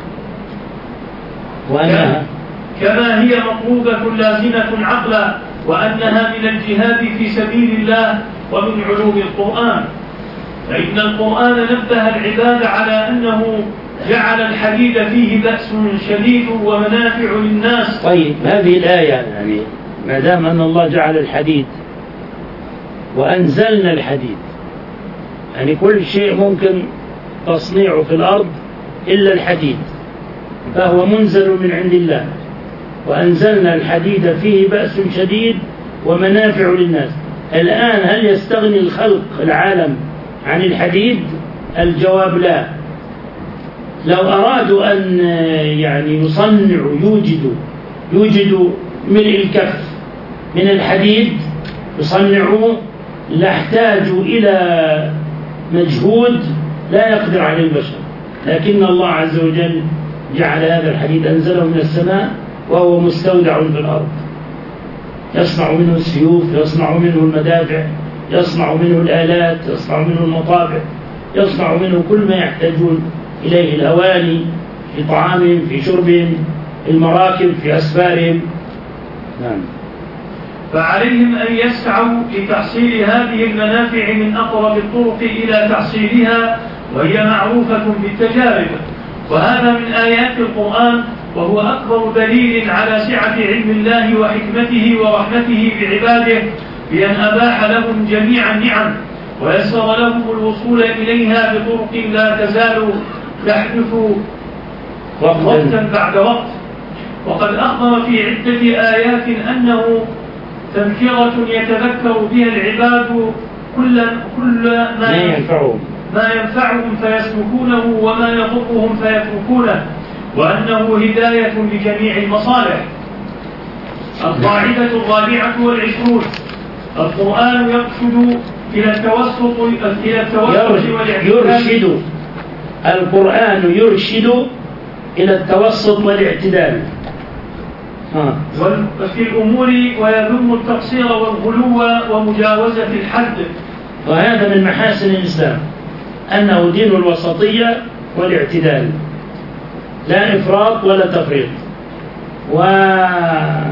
وأنها كما هي مطلوبة لازمة عقلا، وأنها من الجهاد في سبيل الله ومن علوم القرآن. فإن القرآن نبه العباد على أنه جعل الحديد فيه بأس شديد ومنافع للناس. طيب هذه الآية يعني ما دام أن الله جعل الحديد وأنزلنا الحديد، يعني كل شيء ممكن تصنيعه في الأرض إلا الحديد فهو منزل من عند الله، وأنزلنا الحديد فيه بأس شديد ومنافع للناس. الآن هل يستغني الخلق العالم عن الحديد؟ الجواب لا. لو أرادوا أن يعني يصنعوا يوجدوا يوجدوا ملء الكف من الحديد يصنعوه لاحتاجوا إلى مجهود لا يقدر عليه البشر، لكن الله عز وجل جعل هذا الحديد أنزله من السماء وهو مستودع في الأرض، يصنع منه السيوف، يصنع منه المدافع، يصنع منه الآلات، يصنع منه المطابع، يصنع منه كل ما يحتاجون إليه، الأواني في طعامهم في شربهم، المراكب في أسفارهم. نعم. فعليهم أن يسعوا لتحصيل هذه المنافع من أقرب الطرق إلى تحصيلها، وهي معروفة بالتجارب، وهذا من آيات القرآن، وهو أكبر دليل على سعة علم الله وحكمته ورحمته بعباده بأن أباح لهم جميع النعم ويسر لهم الوصول إليها بطرق لا تزال تحدث وقتا بعد وقت. وقد أخبر في عدة آيات أنه تذكرة يتذكر بها العباد كل كل ما ينفعهم ما ينفعهم فيسلكونه وما يضرهم فيتركونه، وأنه هداية لجميع المصالح. القاعدة الرابعة والعشرون: القرآن يرشد إلى التوسط إلى التوسط يرشد القرآن يرشد إلى التوسط والاعتدال في الأمور، ويذم التقصير والغلو ومجاوزة الحد. وهذا من محاسن الإسلام أنه دين الوسطية والاعتدال، لا إفراط ولا تفريط. وحتى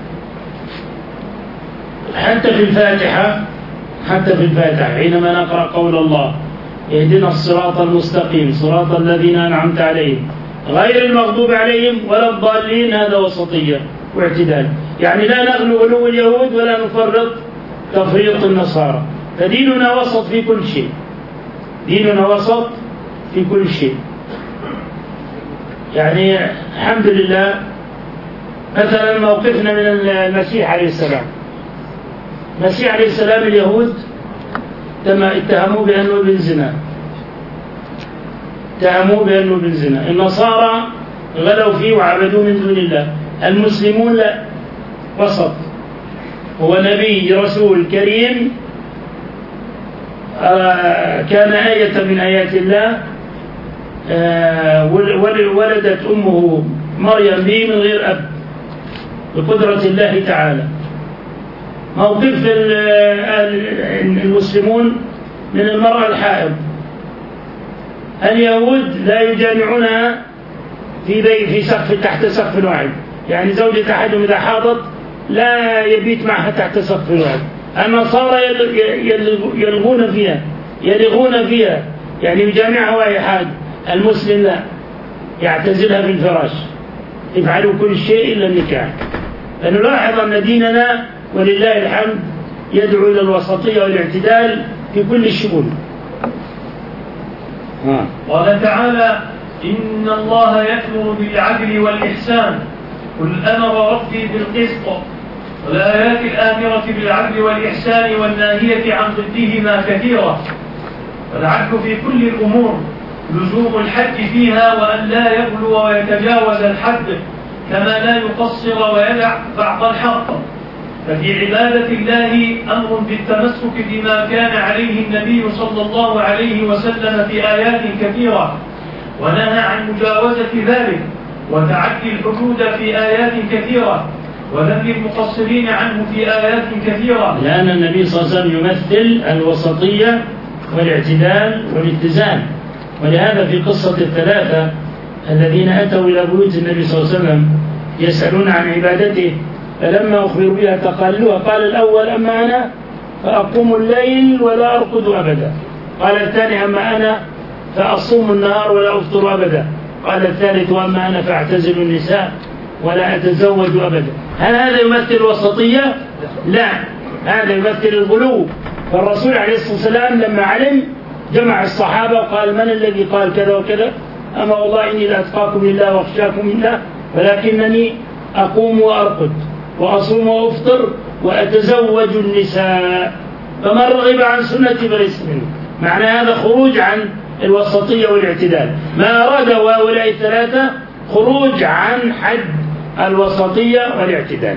في الفاتحة حتى في الفاتحة حينما نقرأ قول الله: اهدنا الصراط المستقيم صراط الذين أنعمت عليهم غير المغضوب عليهم ولا الضالين، هذا وسطية واعتدال، يعني لا نغلو غلو اليهود ولا نفرط تفريط النصارى. فديننا وسط في كل شيء، ديننا وسط في كل شيء. يعني الحمد لله، مثلا موقفنا من المسيح عليه السلام. المسيح عليه السلام اليهود لما اتهموه بأنه ابن زنا، اتهموه بأنه ابن زنا. النصارى غلوا فيه وعبدوه من دون الله. المسلمون لا، وسط، هو نبي رسول كريم، كان آية من آيات الله، ولدت أمه مريم به من غير أب بقدرة الله تعالى. موقف المسلمون من المرأة الحائض، اليهود لا يجامعونها في بيت في سقف تحت سقف واحد، يعني زوجة أحدهم إذا حاضت لا يبيت معها تحت سقف واحد. النصارى يلغون فيها يلغون فيها يعني يجامعها وهي حاد. المسلم لا، يعتزلها في الفراش، يفعلوا كل شيء إلا النكاح. فنلاحظ أن ديننا ولله الحمد يدعو إلى الوسطية والاعتدال في كل الشؤون. قال تعالى: إن الله يأمر بالعدل والإحسان قل أمر ربي بالقسط. والآيات الآمرة بالعدل والإحسان والناهية عن ضدهما كثيرة. والعدل في كل الأمور، لزوم الحد فيها وأن لا يغلو ويتجاوز الحد، كما لا يقصر ويدع بعض الحق. ففي عبادة الله أمر بالتمسك بما كان عليه النبي صلى الله عليه وسلم في آيات كثيرة، ونهى عن مجاوزة ذلك وتعدي الحدود في آيات كثيرة، وذم المقصرين عنه في آيات كثيرة. لأن النبي صلى الله عليه وسلم يمثل الوسطية والاعتدال والاتزان. ولهذا في قصة الثلاثة الذين أتوا إلى بيوت النبي صلى الله عليه وسلم يسألون عن عبادته، فلما أخبروا بها تقالوها. قال الأول: أما أنا فأقوم الليل ولا أرقد أبدا. قال الثاني: أما أنا فأصوم النهار ولا أفطر أبدا. قال الثالث: وأما أنا فأعتزل النساء ولا أتزوج أبدا. هل هذا يمثل الوسطية؟ لا، هذا يمثل الغلو. فالرسول عليه الصلاة والسلام لما علم جمع الصحابة وقال: من الذي قال كذا وكذا؟ أما والله إني لأتقاكم لله وأخشاكم لله، ولكنني أقوم وأرقد وأصوم وأفطر وأتزوج النساء، فمن رغب عن سنتي فليس منه. معنى هذا خروج عن الوسطية والاعتدال. ما أراد هؤلاء الثلاثة خروج عن حد الوسطية والاعتدال.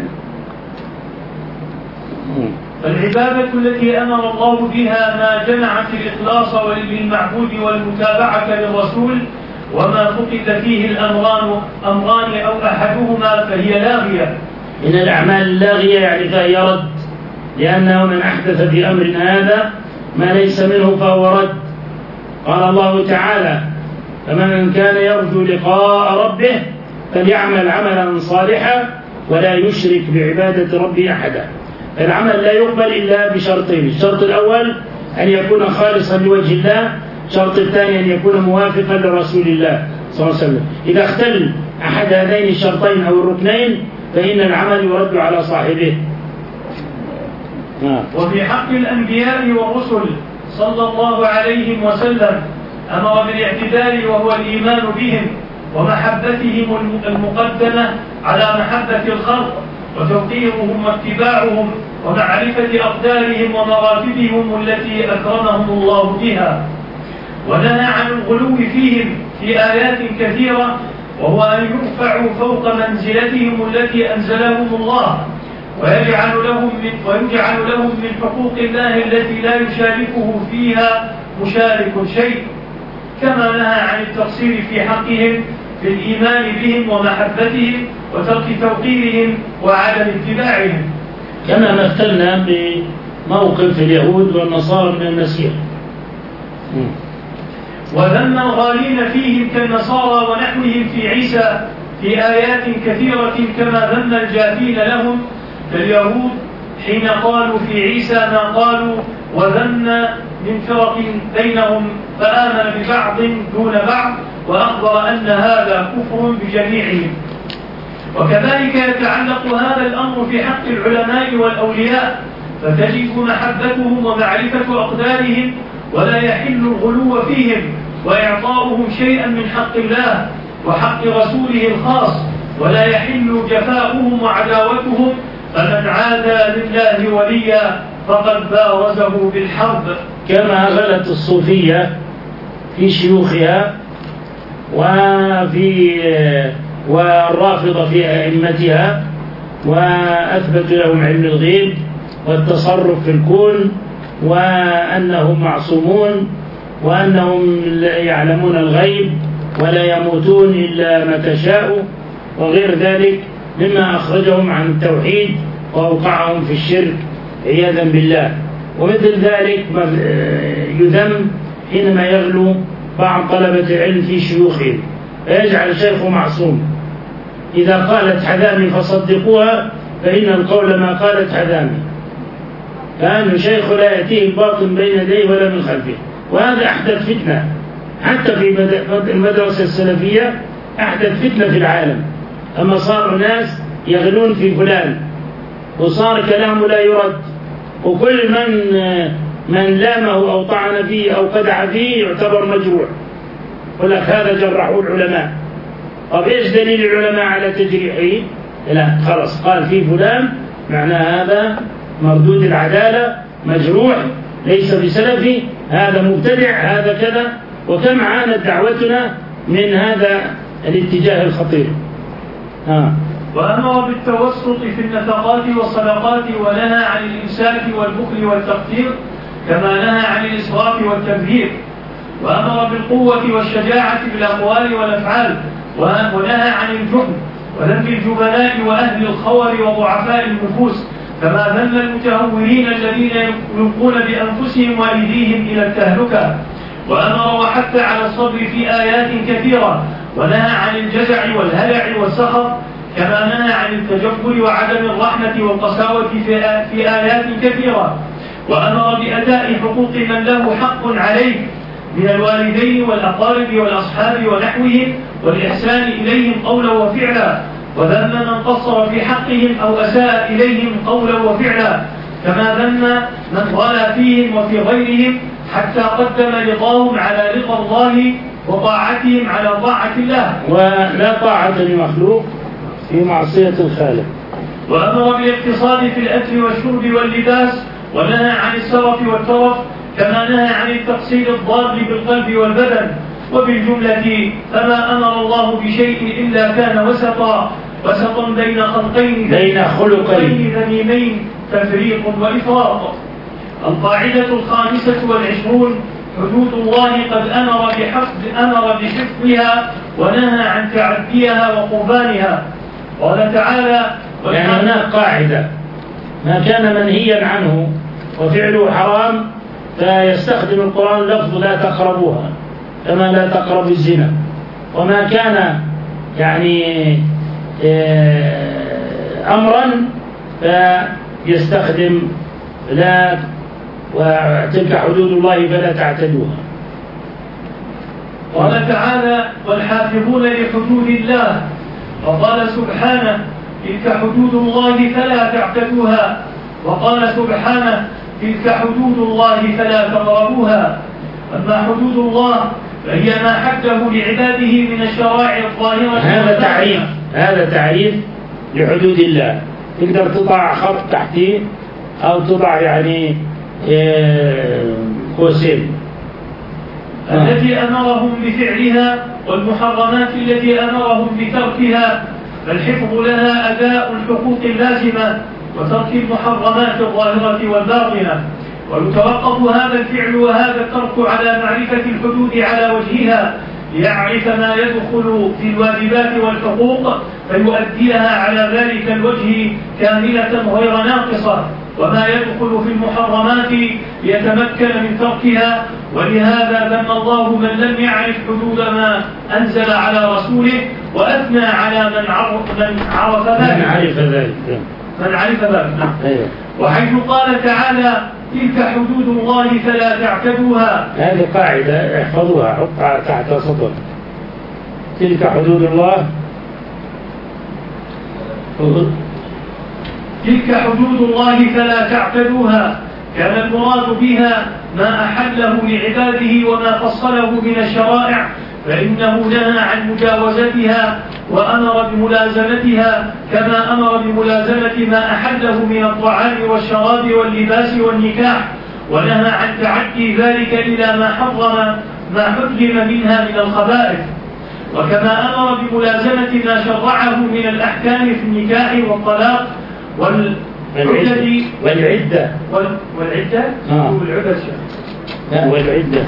العبادة التي أمر الله بها ما جمعت الإخلاص للمعبود والمتابعة للرسول، وما فقد فيه الأمران أمران أو أحدهما فهي لاغية. من الأعمال اللاغية يعني فهي رد، لأنه من أحدث في أمرنا هذا ما ليس منه فهو رد. قال الله تعالى: فمن كان يرجو لقاء ربه فليعمل عملا صالحا ولا يشرك بعبادة ربه أحدا. العمل لا يقبل إلا بشرطين: الشرط الأول أن يكون خالصا لوجه الله، الشرط الثاني أن يكون موافقا لرسول الله صلى الله عليه وسلم. إذا اختل أحد هذين الشرطين أو الركنين فإن العمل يرد على صاحبه. وفي حق الأنبياء والرسل صلى الله عليه وسلم أمر بالاعتدال، وهو الإيمان بهم ومحبتهم المقدمة على محبة الخلق، وتوقيرهم واتباعهم ومعرفة أقدارهم ومراتبهم التي أكرمهم الله بها. ونهى عن الغلو فيهم في آيات كثيرة، وهو أن يرفعوا فوق منزلتهم التي أنزلهم الله، ويجعل لهم من, ويجعل لهم من حقوق الله التي لا يشاركه فيها مشارك شيء، كما نهى عن التقصير في حقهم في الإيمان بهم ومحبتهم وترك توقيرهم وعدم اتباعهم، كما مثلنا بموقف اليهود والنصارى من المسيح. وذم الغالين فيهم كالنصارى ونحوهم في عيسى في آيات كثيرة، كما ذم الجافين لهم كاليهود حين قالوا في عيسى ما قالوا، وذم من فرق بينهم فآمن ببعض دون بعض، وأخبر أن هذا كفر بجميعهم. وكذلك يتعلق هذا الأمر في حق العلماء والأولياء، فتجب محبتهم ومعرفة أقدارهم، ولا يحل الغلو فيهم وإعطاؤهم شيئا من حق الله وحق رسوله الخاص، ولا يحل جفاؤهم وعداوتهم، فمن عادى لله وليا فقد بارزه بالحرب. كما غلت الصوفية في شيوخها وفي والرافضة في أئمتها، وأثبتوا لهم علم الغيب والتصرف في الكون، وأنهم معصومون، وأنهم يعلمون الغيب ولا يموتون إلا متى شاءوا، وغير ذلك مما أخرجهم عن التوحيد وأوقعهم في الشرك عياذا بالله. ومثل ذلك يذم حينما يغلو بعض طلبة العلم في شيوخهم، فيجعل شيخه معصوم، إذا قالت حذامي فصدقوها فإن القول ما قالت حذامي، كأن شيخ لا يأتيه الباطل بين يديه ولا من خلفه. وهذا أحدث فتنة حتى في المدرسة السلفية، أحدث فتنة في العالم، أما صار الناس يغلون في فلان وصار كلامه لا يرد، وكل من من لامه أو طعن فيه أو قدح فيه يعتبر مجروح، ولك هذا جرحوا العلماء. طب إيش دليل العلماء على تجريحه؟ لا، خلاص قال في فلان معنى هذا مردود العدالة، مجروح، ليس بسلفي، هذا مبتدع، هذا كذا. وكم عانت دعوتنا من هذا الاتجاه الخطير. آه. وأمر بالتوسط في النفقات والصدقات، ونهى عن الإمساك والبخل والتقتير، كما نهى عن الإسراف والتبذير. وأمر بالقوة والشجاعة بالأقوال والأفعال، ونهى عن الجبن وذم الجبناء وأهل الخور وضعفاء النفوس، كما ذم المتهورين الذين يلقون بأنفسهم وأيديهم إلى التهلكة. وأمر وحث على الصبر في آيات كثيرة، ونهى عن الجزع والهلع والسخط، كما نهى عن التجبر وعدم الرحمة والقساوة في آيات كثيرة. وأمر بأداء حقوق من له حق عليه من الوالدين والأقارب والأصحاب ونحوهم، والإحسان إليهم قولا وفعلا، وذم من قصر في حقهم أو أساء إليهم قولا وفعلا، كما ذم من غلا فيهم وفي غيرهم، حتى قدم رضاهم على رضا الله وطاعتهم على طاعة الله، ولا طاعة لمخلوق في معصية الخالق. وأمر بالاقتصاد في الأكل والشرب واللباس، ونهى عن السرف والترف، كما نهى عن التقصير الضار بالقلب والبدن. وبالجملة فما أمر الله بشيء إلا كان وسطا وسطا بين خلقين بين خلقين ذميمين، تفريق وإفراط. القاعدة الخامسة والعشرون: حدود الله قد أمر بحفظ أمر بحفظها ونهى عن تعديها وقربانها. قال تعالى: يعني هناك قاعدة، ما كان منهيا عنه وفعله حرام فيستخدم القرآن لفظ لا تقربوها، كما لا تقرب الزنا. وما كان يعني أمرا فيستخدم لا، وتلك حدود الله فلا تعتدوها. قال تعالى: والحافظون لحدود الله. وقال سبحانه: تلك حدود الله فلا تعتدوها. وقال سبحانه: تلك حدود الله فلا تقربوها. أما حدود الله فهي ما حده لعباده من الشرائع الظاهرة. هذا تعريف هذا تعريف لحدود الله، تقدر تضع خط تحتيه أو تضع يعني قوسين. التي أمرهم بفعلها والمحرمات التي أمرهم بتركها، فالحفظ لها أداء الحقوق اللازمة وترك المحرمات الظاهرة والباطنة. ويتوقف هذا الفعل وهذا الترك على معرفة الحدود على وجهها، ليعرف ما يدخل في الواجبات والحقوق فيؤديها على ذلك الوجه كاملة غير ناقصة، وما يدخل في المحرمات ليتمكن من تركها. ولهذا ذم الله من لم يعرف حدود ما أنزل على رسوله، وأثنى على من عرف, من عرف ذلك من عرف ذلك من عرف ذلك نعم. أيوة. وحيث قال تعالى تلك حدود الله فلا تعتدوها، هذه قاعدة احفظوها، حطها تحت سطر. تلك حدود الله تلك حدود الله فلا تعتدوها، كان المراد بها ما أحله لعباده وما فصله من الشرائع، فإنه نهى عن مجاوزتها وأمر بملازمتها، كما أمر بملازمة ما أحله من الطعام والشراب واللباس والنكاح، ونهى عن تعدي ذلك إلى ما حرم ما حرم منها من الخبائث. وكما أمر بملازمة ما شرعه من الأحكام في النكاح والطلاق والعدة والعدة والعدة آه. والعدة والعدة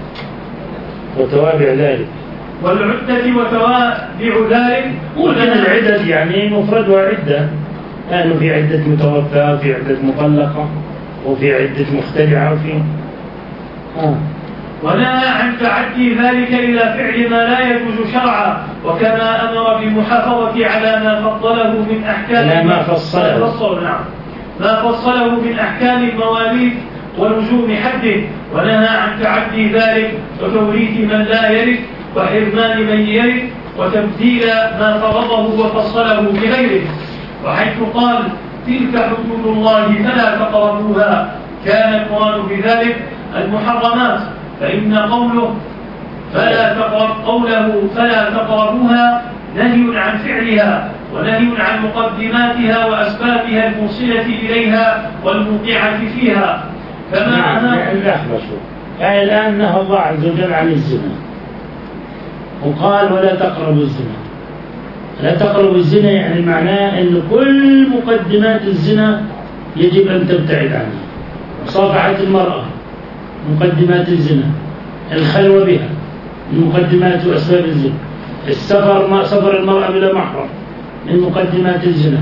وتوابع ذلك والعدة وتوابع ذلك. ممكن العدة يعني مفردها عدة، لأنه في عدة متوفى وفي عدة مطلقة وفي عدة مخترعة وفي آه. ونهى عن تعدي ذلك إلى فعل ما لا يجوز شرعا، وكما أمر بالمحافظة على ما فضله من أحكام ما فصله ما فصله, نعم. ما فصله من أحكام المواليد ولزوم حده، ونهى عن تعدي ذلك وتوريث من لا يرث وحرمان من يرث وتبديل ما فرضه وفصله بغيره. وحيث قال تلك حدود الله فلا تقربوها، كان المراد بذلك المحرمات، فإن قوله فلا تقرب قوله فلا تقربوها نهي عن فعلها ونهي عن مقدماتها وأسبابها الموصلة إليها والموقعة فيها. كما نعم لحظة يعني الآن نهى الله عز وجل عن الزنا وقال ولا تقربوا الزنا. لا تقربوا الزنا يعني معناه أن كل مقدمات الزنا يجب أن تبتعد عنها. مصافحة المرأة مقدمات الزنا، الخلوة بها مقدمات وأسباب الزنا، السفر ما سفر المرأة بلا محرم من مقدمات الزنا،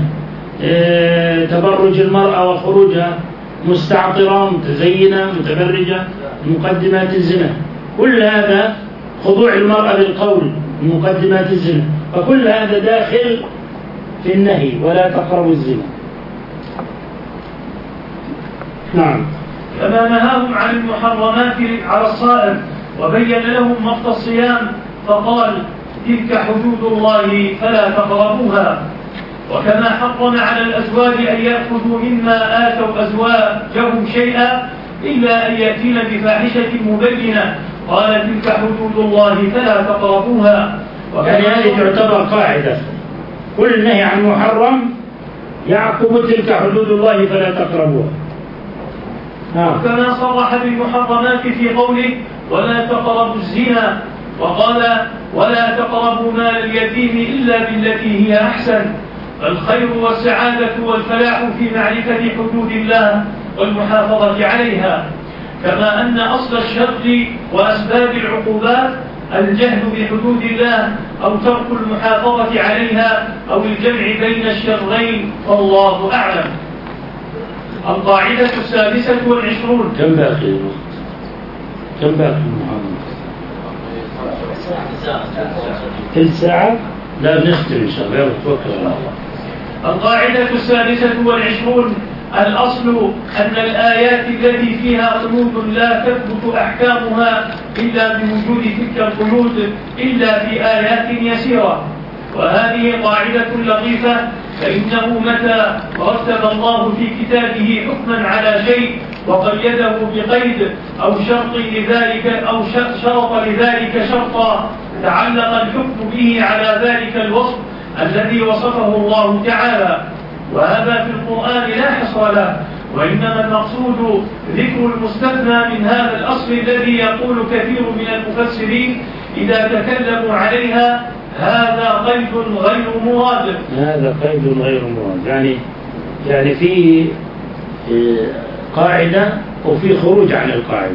اه تبرج المرأة وخروجها مستعطرة متزينة متبرجة مقدمات الزنا. كل هذا خضوع المرأة بالقول مقدمات الزنا، فكل هذا داخل في النهي ولا تقربوا الزنا. نعم. كما نهاهم عن المحرمات على الصائم وبين لهم وقت الصيام فقال تلك حدود الله فلا تقربوها. وكما حرم على الأزواج أن يأخذوا مما آتوا أزواجهم شيئا إلا أن يأتين بفاحشة مبينة، قال تلك حدود الله فلا تقربوها. يعني هذه تعتبر قاعدة، كل نهي عن محرم يعقب تلك حدود الله فلا تقربوها. وكما صرح بالمحرمات في قوله ولا تقربوا الزنا، وقال ولا تقربوا مال اليتيم إلا بالتي هي أحسن. الخير والسعادة والفلاح في معرفة حدود الله والمحافظة عليها. كما أن أصل الشر وأسباب العقوبات الجهل بحدود الله أو ترك المحافظة عليها أو الجمع بين الشرين، والله أعلم. القاعدة السادسة والعشرون. كم باقي كم باقي المحاضرة؟ ثلث ساعة؟ لا بنختم إن شاء الله. يلا توكل على الله. القاعدة السادسة والعشرون. الأصل أن الآيات التي فيها قيود لا تثبت أحكامها إلا بوجود تلك القيود إلا في آيات يسيرة. وهذه قاعدة لطيفة، فإنه متى رتب الله في كتابه حكما على شيء وقيده بقيد أو شرط لذلك أو شرط لذلك شرطا تعلق الحكم به على ذلك الوصف الذي وصفه الله تعالى، وهذا في القرآن لا حصر له، وإنما المقصود ذكر المستثنى من هذا الأصل الذي يقول كثير من المفسرين إذا تكلموا عليها هذا قيد غير مراد. هذا قيد غير مراد، يعني يعني في قاعدة وفي خروج عن القاعدة.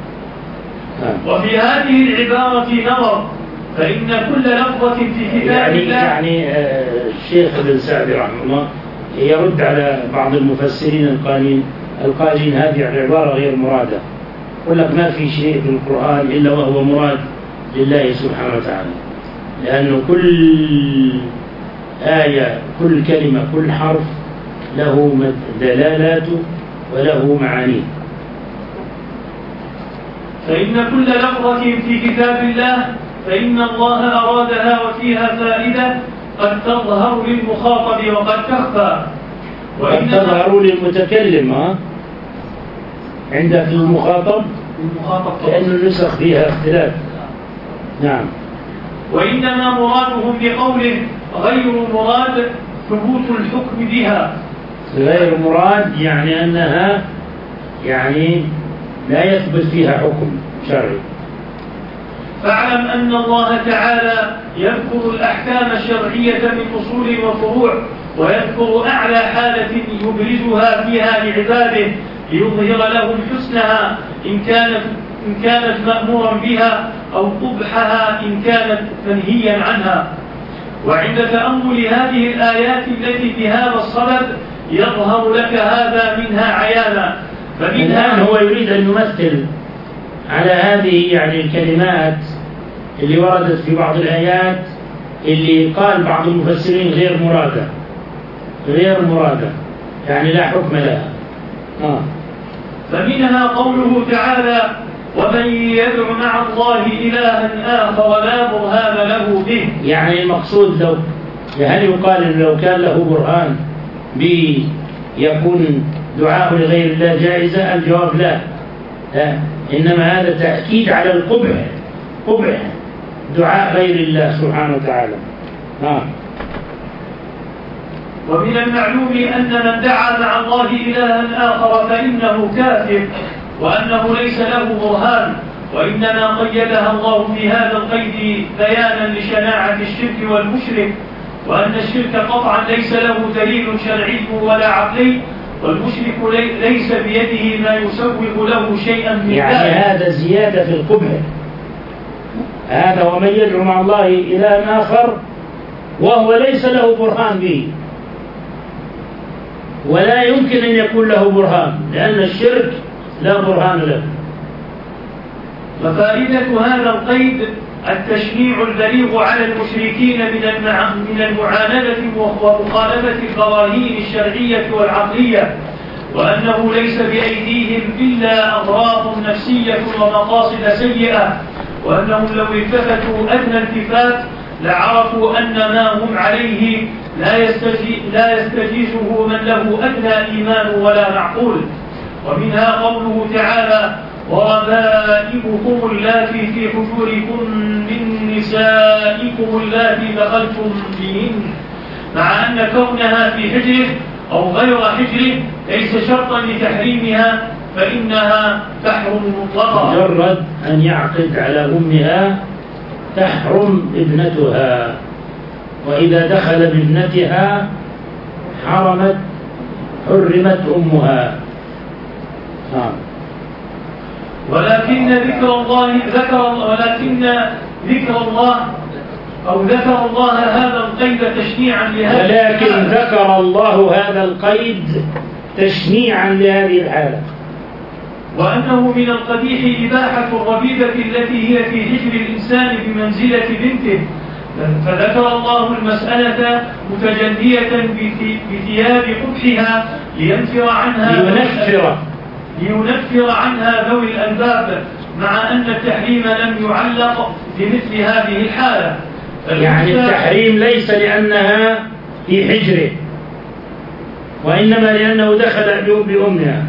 وفي هذه العبارة نظر، فإن كل لفظة في كتاب يعني الله يعني الشيخ ابن سعدي رحمه الله يرد على بعض المفسرين القائلين القائلين هذه العبارة غير مرادة، يقول لك ما في شيء في القرآن إلا وهو مراد لله سبحانه وتعالى، لأنه كل آية كل كلمة كل حرف له دلالاته وله معانيه. فإن كل لفظة في كتاب الله فإن الله أرادها وفيها فائدة قد تظهر للمخاطب وقد تخفى، وقد تظهر للمتكلم. ها عندك المخاطب كأن النسخ فيها اختلاف. نعم. وإنما مرادهم بقوله غير مراد ثبوت الحكم بها. غير مراد يعني أنها يعني لا يثبت فيها حكم شرعي. فاعلم أن الله تعالى يذكر الأحكام الشرعية من أصول وفروع، ويذكر أعلى حالة يبرزها فيها لعباده ليظهر لهم حسنها إن كانت إن كانت مأمورا بها أو قبحها إن كانت منهيا عنها. وعند تأمل هذه الآيات التي بهذا الصدد يظهر لك هذا منها عيانا. فمنها هو يريد أن يمثل على هذه يعني الكلمات اللي وردت في بعض الآيات اللي قال بعض المفسرين غير مرادة غير مرادة يعني لا حكم لها. آه. فمنها قوله تعالى ومن يدع مع الله إلها آخر لا برهان له به. يعني المقصود لو هل يقال لو كان له برهان به يكون دعاء لغير الله جائزة؟ الجواب لا. لا، إنما هذا تأكيد على القبح قبح دعاء غير الله سبحانه وتعالى. آه. ومن المعلوم أن من دعا مع الله إلها آخر فإنه كافر وأنه ليس له برهان، وإنما قيدها الله في هذا القيد بيانا لشناعة الشرك والمشرك، وأن الشرك قطعا ليس له دليل شرعي ولا عقلي، والمشرك ليس بيده ما يسوغ له شيئا من يعني ذلك. هذا زيادة في القبح، هذا ومن يدعو مع الله إلها آخر وهو ليس له برهان به، ولا يمكن أن يكون له برهان لأن الشرك لا برهان له. ففائدة هذا القيد التشنيع البليغ على المشركين من المعاندة ومخالفة البراهين الشرعية والعقلية، وأنه ليس بأيديهم إلا أضرار نفسية ومقاصد سيئة، وأنهم لو التفتوا أدنى التفات لعرفوا أن ما هم عليه لا, يستجي لا يستجيزه من له أدنى إيمان ولا معقول. ومنها قوله تعالى وربائبكم اللاتي في حجوركم من نسائكم اللاتي دخلتم بهن، مع أن كونها في حجره أو غير حجره ليس شرطا لتحريمها، فإنها تحرم مطلقا. مجرد أن يعقد على أمها تحرم ابنتها، وإذا دخل بابنتها حرمت حرمت أمها. آه. ولكن ذكر الله ذكر ولكن ذكر الله أو ذكر الله هذا القيد تشنيعا لهذه ولكن الحالة. ذكر الله هذا القيد تشنيعا لهذه الحالة، وأنه من القبيح إباحة الربيبة التي هي في حجر الإنسان بمنزلة بنته، فذكر الله المسألة متجلية بثياب قبحها لينفر عنها لينفر لينفر عنها ذوي الألباب، مع أن التحريم لم يعلق بمثل هذه الحالة. يعني التحريم ليس لأنها في حجره، وإنما لأنه دخل بأمها.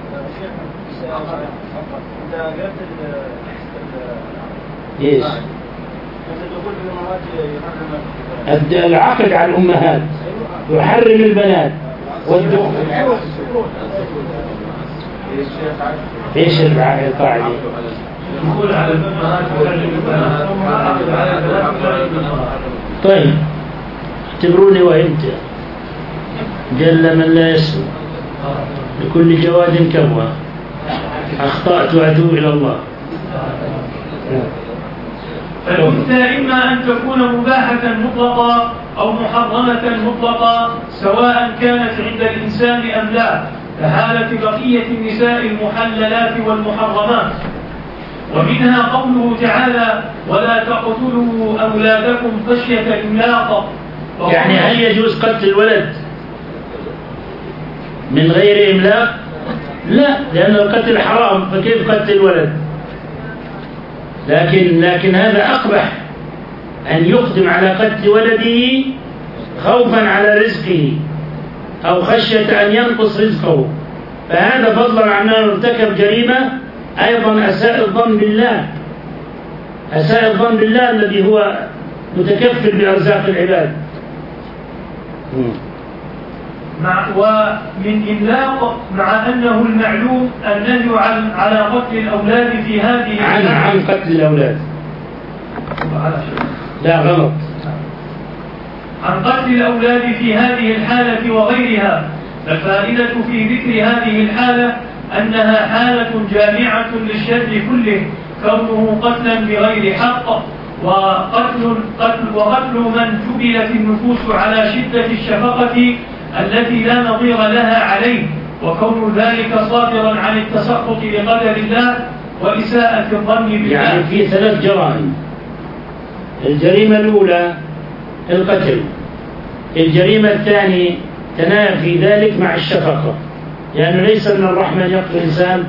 إيش؟ العقد على الأمهات يحرم البنات والدخول ايش القاعدة؟ الدخول على الأمهات طيب اعتبروني وانت جل من لا يسمع لكل جواد كبوة أخطأت وأتوب إلى الله. فالأنثى إما أن تكون مباحة مطلقة أو محرمة مطلقة سواء كانت عند الإنسان أم لا، كحالة بقية النساء المحللات والمحرمات. ومنها قوله تعالى: ولا تقتلوا أولادكم خشية إملاق. يعني هل يجوز قتل الولد من غير إملاق؟ لا، لأن القتل حرام، فكيف قتل الولد؟ لكن لكن هذا أقبح، أن يقدم على قتل ولده خوفا على رزقه أو خشية أن ينقص رزقه، فهذا فضلا عن أنه ارتكب جريمة أيضا أساء الظن بالله، أساء الظن بالله الذي هو متكفل بأرزاق العباد. مع ومن إملاق مع أنه المعلوم النهي عن على قتل الأولاد في هذه عن عن قتل الأولاد لا غلط عن قتل الأولاد في هذه الحالة وغيرها. فالفائدة في ذكر هذه الحالة أنها حالة جامعة للشر كله، كونه قتلا بغير حق، وقتل قتل وقتل من جبلت النفوس على شدة الشفقة التي لا نظير لها عليه، وكون ذلك صادرا عن التسخط بقدر الله وإساءة الظن بالله. يعني في ثلاث جرائم: الجريمة الأولى القتل، الجريمة الثانية تنافي ذلك مع الشفقة، لأنه يعني ليس من الرحمة يقتل إنسان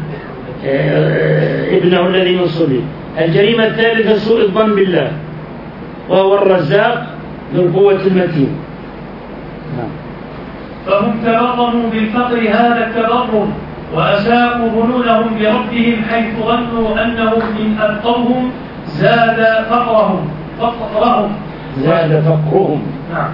ابنه الذي من صلبه. الجريمة الثالثة سوء الظن بالله، وهو الرزاق ذو القوة المتين. نعم. فهم تبرموا بالفقر هذا التبرم، وأساءوا ظنونهم بربهم حيث ظنوا أنهم إن أبقوهم زاد فقرهم فقرهم زاد فقرهم نعم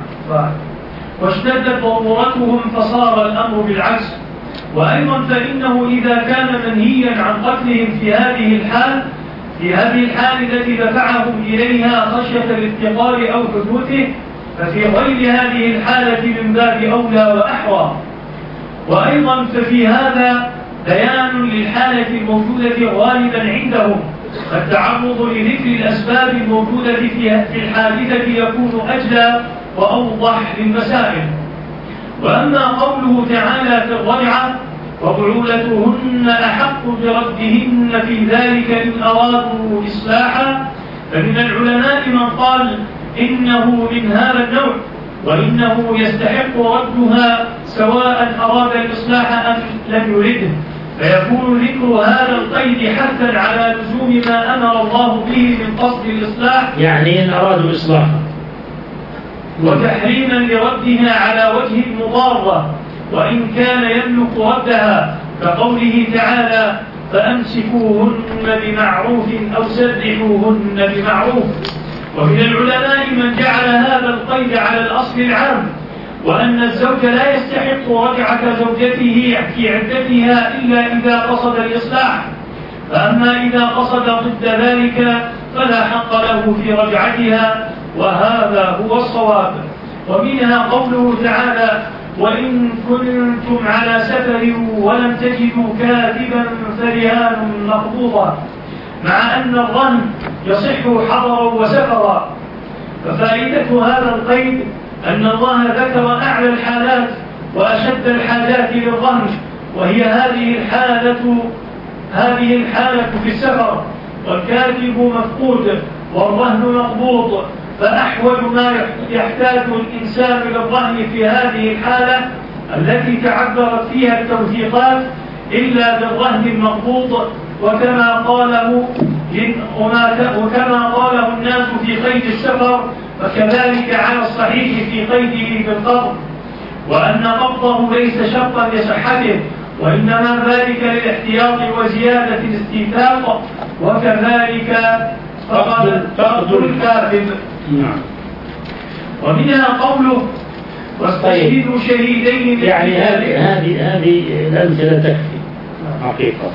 واشتدت ضرورتهم فصار الأمر بالعكس. وأيضا فإنه إذا كان منهيا عن قتلهم في هذه الحال في هذه الحال التي دفعهم إليها خشية الافتقار أو حدوثه، ففي غير هذه الحالة من باب أولى وأحرى. وأيضا ففي هذا بيان للحالة الموجودة غالبا عندهم، فالتعرض لذكر الأسباب الموجودة في الحادثة يكون أجلى وأوضح للمسائل. وأما قوله تعالى في الرجعة: وبعولتهن أحق بردهن في ذلك إن أرادوا إصلاحا، فمن العلماء من قال إنه من هذا النوع، وإنه يستحق ردها سواء أراد الإصلاح أم لم يرده، فيكون ذكر هذا القيد حثا على لزوم ما أمر الله به من قصد الإصلاح، يعني إن أرادوا إصلاحا، وتحريما لردها على وجه المضارة وإن كان يملك ردها، كقوله تعالى: فأمسكوهن بمعروف أو سرحوهن بمعروف. ومن العلماء من جعل هذا القيد على الأصل العام، وأن الزوج لا يستحق رجعة زوجته في عدتها إلا إذا قصد الإصلاح، فأما إذا قصد ضد ذلك فلا حق له في رجعتها، وهذا هو الصواب. ومنها قوله تعالى: وإن كنتم على سفر ولم تجدوا كاتبا فرهان مقبوضة، مع أن الرهن يصح حضرا وسفرا. ففائدة هذا القيد أن الله ذكر أعلى الحالات وأشد الحاجات للرهن، وهي هذه الحالة هذه الحالة في السفر، والكاتب مفقود والرهن مقبوض، فأحوج ما يحتاج الإنسان للرهن في هذه الحالة التي تعبرت فيها التوثيقات إلا بالرهن المقبوض، وكما قاله وكما قاله الناس في قيد السفر، فكذلك على الصحيح في قيده بالقبض، وأن قبضه ليس شرطا لصحته، وإنما ذلك للاحتياط وزيادة الاستيثاق، وكذلك فقد الكاتب. ومنها قوله: واستشهدوا شهيدين. يعني هذه هذه هذه الأمثلة تكفي. حقيقة.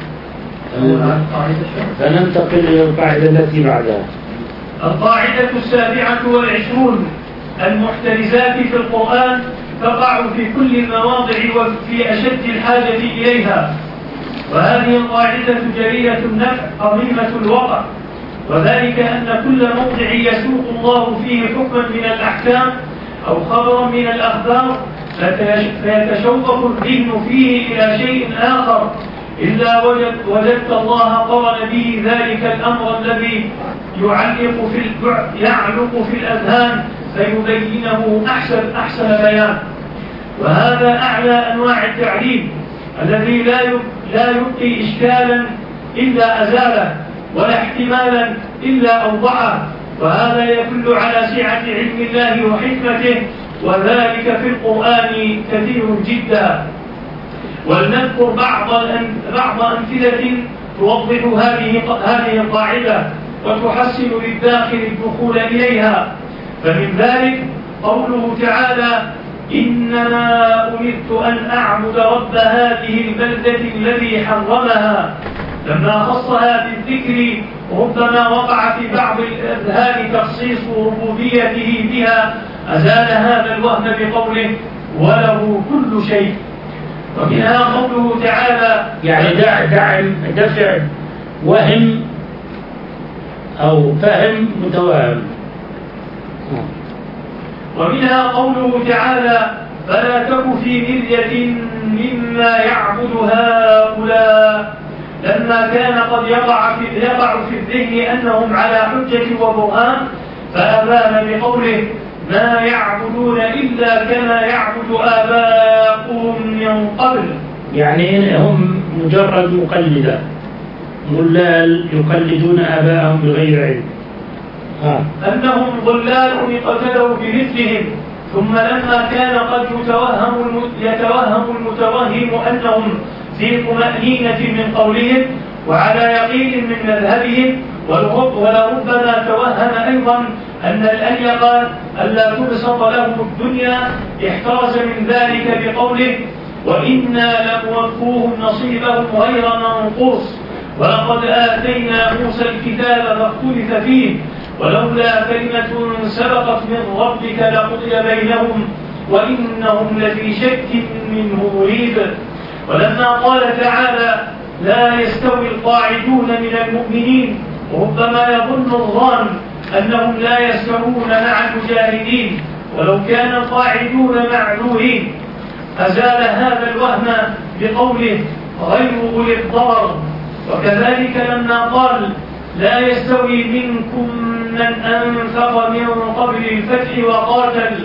فننتقل إلى القاعدة التي بعدها. القاعدة السابعة والعشرون: المحترزات في القرآن تقع في كل المواضع وفي أشد الحاجة إليها، وهذه القاعدة جليلة النفع عظيمة الوقع، وذلك أن كل موضع يسوق الله فيه حكما من الأحكام أو خبرا من الأخبار فيتشوق الذهن فيه إلى شيء آخر إلا وجد وجدت الله قرن به ذلك الأمر الذي يعلق في يعلق في الأذهان فيبينه أحسن أحسن بيان. وهذا أعلى أنواع التعليم الذي لا لا يبقي إشكالا إلا أزاله ولا احتمالا إلا أوضحه، وهذا يدل على سعة علم الله وحكمته، وذلك في القرآن كثير جدا. ولنذكر بعض بعض أمثلة توضح هذه هذه القاعدة وتحسن للداخل الدخول إليها. فمن ذلك قوله تعالى: إنما أمرت أن أعبد رب هذه البلدة الذي حرمها. لما خصها بالذكر ربما وقع في بعض الأذهان تخصيص ربوبيته بها، أزال هذا الوهم بقوله: وله كل شيء. ومنها قوله تعالى، يعني دع دع دفع وهم أو فهم متوهم. ومنها قوله تعالى: فلا تك في مرية مما يعبد هؤلاء، لما كان قد يقع في, يقع في الذهن أنهم على حجة وبرهان، فأبان بقوله: ما يعبدون إلا كما يعبد آباؤهم من قبل. يعني هم مجرد مقلدة، ضلال يقلدون آباءهم بغير علم. آه. أنهم ضلال اقتدوا بمثلهم، ثم لما كان قد يتوهم يتوهم المتوهم أنهم في طمأنينة من قولهم وعلى يقين من مذهبهم، ولربما توهم أيضا أن الأليق ألا تبسط لهم الدنيا، احترز من ذلك بقوله: وإنا لموفوهم نصيبهم غير منقوص، ولقد آتينا موسى الكتاب فاختلف فيه، ولولا كلمة سبقت من ربك لقضي بينهم وإنهم لفي شك منه مريب. ولما قال تعالى: لا يستوي القاعدون من المؤمنين، ربما يظن الظان أنهم لا يستوون مع المجاهدين ولو كان القاعدون معذورين، أزال هذا الوهم بقوله: غير أولي الضرر. وكذلك لما قال: لا يستوي منكم من أنفق من قبل الفتح وقاتل،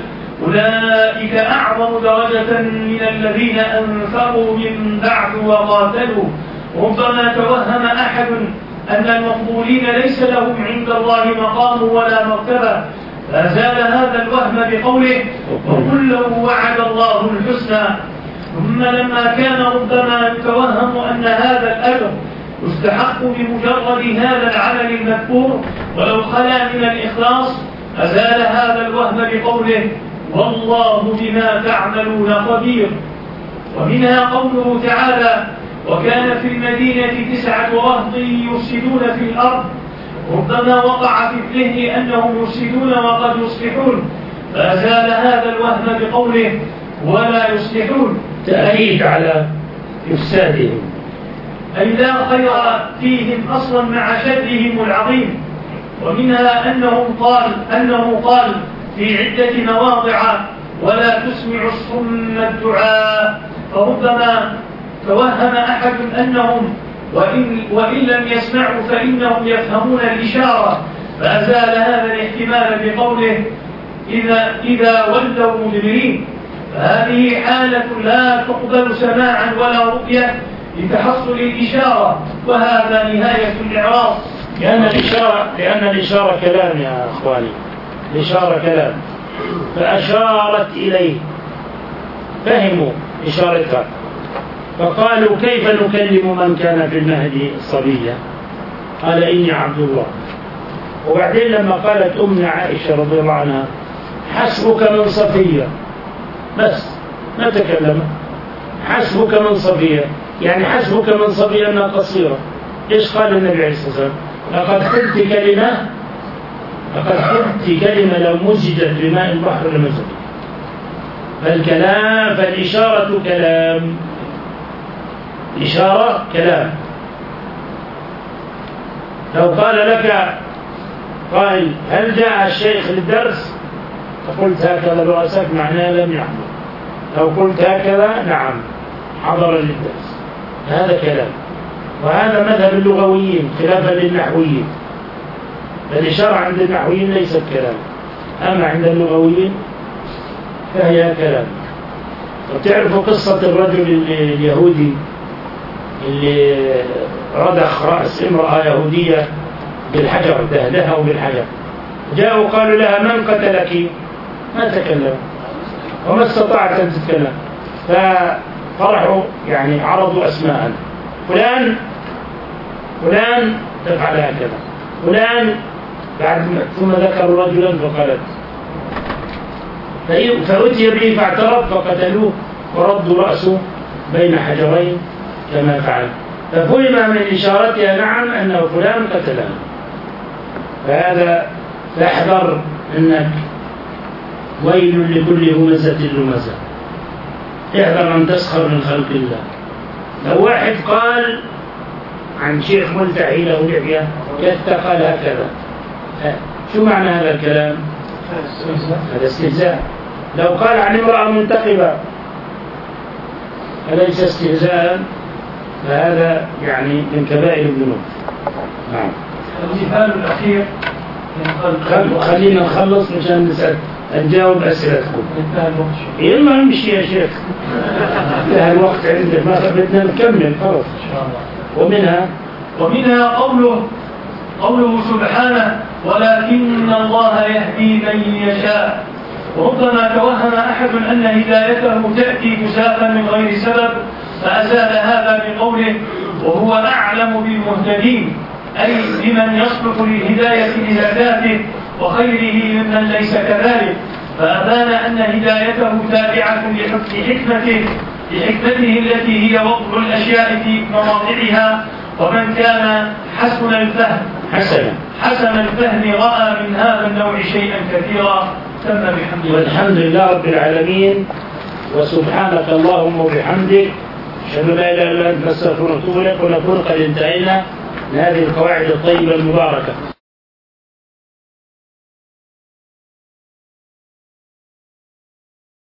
أولئك أعظم درجة من الذين أنفقوا من بعد وقاتلوا. ربما توهم أحد أن المقبولين ليس لهم عند الله مقام ولا مرتبة، فأزال هذا الوهم بقوله: وكلا وعد الله الحسنى. ثم لما كان ربما يتوهم أن هذا الأجر يستحق بمجرد هذا العمل المذكور ولو خلا من الإخلاص، أزال هذا الوهم بقوله: والله بما تعملون خبير. ومنها قوله تعالى: وكان في المدينة تسعة رهط يفسدون في الأرض، ربما وقع في الذهن أنهم يفسدون وقد يصلحون، فأزال هذا الوهم بقوله: ولا يصلحون، تأكيد على إفسادهم، أي لا خير فيهم أصلا مع شرهم العظيم. ومنها أنه قال أنه قال في عدة مواضع: ولا تسمع الصم الدعاء، فربما توهم أحد أنهم وإن, وإن لم يسمعوا فإنهم يفهمون الإشارة، فأزال هذا الاحتمال بقوله: إذا, إذا ولوا مدبرين. فهذه حالة لا تقبل سماعا ولا رؤية لتحصل الإشارة، وهذا نهاية الإعراض. لأن الإشارة, لأن الإشارة كلام يا أخواني، الإشارة كلام، فأشارت إليه، فهموا إشارتها، فقالوا: كيف نكلم من كان في المهد صبيا؟ قال: إني عبد الله. وبعدين لما قالت أمنا عائشة رضي الله عنها: حسبك من صفية، بس ما تكلم، حسبك من صفية، يعني حسبك من صبي أنها قصيرة. إيش قال النبي عليه الصلاة والسلام؟ لقد قلت كلمة لقد قلت كلمة لو مزجت بماء البحر لمزجت. فالكلام فالإشارة كلام، إشارة كلام. لو قال لك قائل هل جاء الشيخ للدرس فقلت هكذا برأسك معناه لم يحضر. لو قلت هكذا نعم حضر للدرس، هذا كلام. وهذا مذهب اللغويين خلافا للنحويين. فالإشارة عند النحويين ليست كلام، أما عند اللغويين فهي كلام. وتعرفوا قصة الرجل اليهودي اللي رضخ رأس امرأة يهودية بالحجر، دهدها بالحجر. جاءوا قالوا لها من قتلك؟ ما تكلم وما استطاعت أن تتكلم. ففرحوا يعني عرضوا أسماء، فلان فلان تفعل هكذا، فلان بعد ثم ذكروا رجلا فقالت، فأتي به فاعترف فقتلوه وردوا رأسه بين حجرين كما فعل. ففهم من إشارتها نعم أنه فلان قتله. فهذا فاحذر أنك ويل لكل همزة لمزة، احذر أن تسخر من خلق الله. لو واحد قال عن شيخ ملتحي له لحية يتقال هكذا، شو معنى هذا الكلام؟ هذا استهزاء. لو قال عن امرأة منتقبة أليس استهزاء؟ فهذا يعني من كبائر الذنوب. نعم. المثال الأخير خلينا نخلص مشان نسأل نجاوب أسئلتكم. يلا نمشي يا شيخ، انتهى الوقت عندك، ما بدنا نكمل خلاص. ومنها ومنها قوله قوله سبحانه ولكن الله يهدي من يشاء. وربما توهم أحد أن هدايته تأتي جزافا من غير سبب فأزال هذا بقوله وهو أعلم بالمهتدين، أي بمن يصلح للهداية إلى ذاته وخيره ممن ليس كذلك. فأبان أن هدايته تابعة لحكمته لحكمته التي هي وضع الأشياء في مواضعها. ومن كان حسن الفهم حسن حسن الفهم رأى من هذا النوع شيئا كثيرا. تم بحمد والحمد لله رب العالمين. وسبحانك اللهم وبحمدك أشهد أن لا إله إلا أنت نستغفرك ونتوب إليك. ونكون قد انتهينا من هذه القواعد الطيبة المباركة.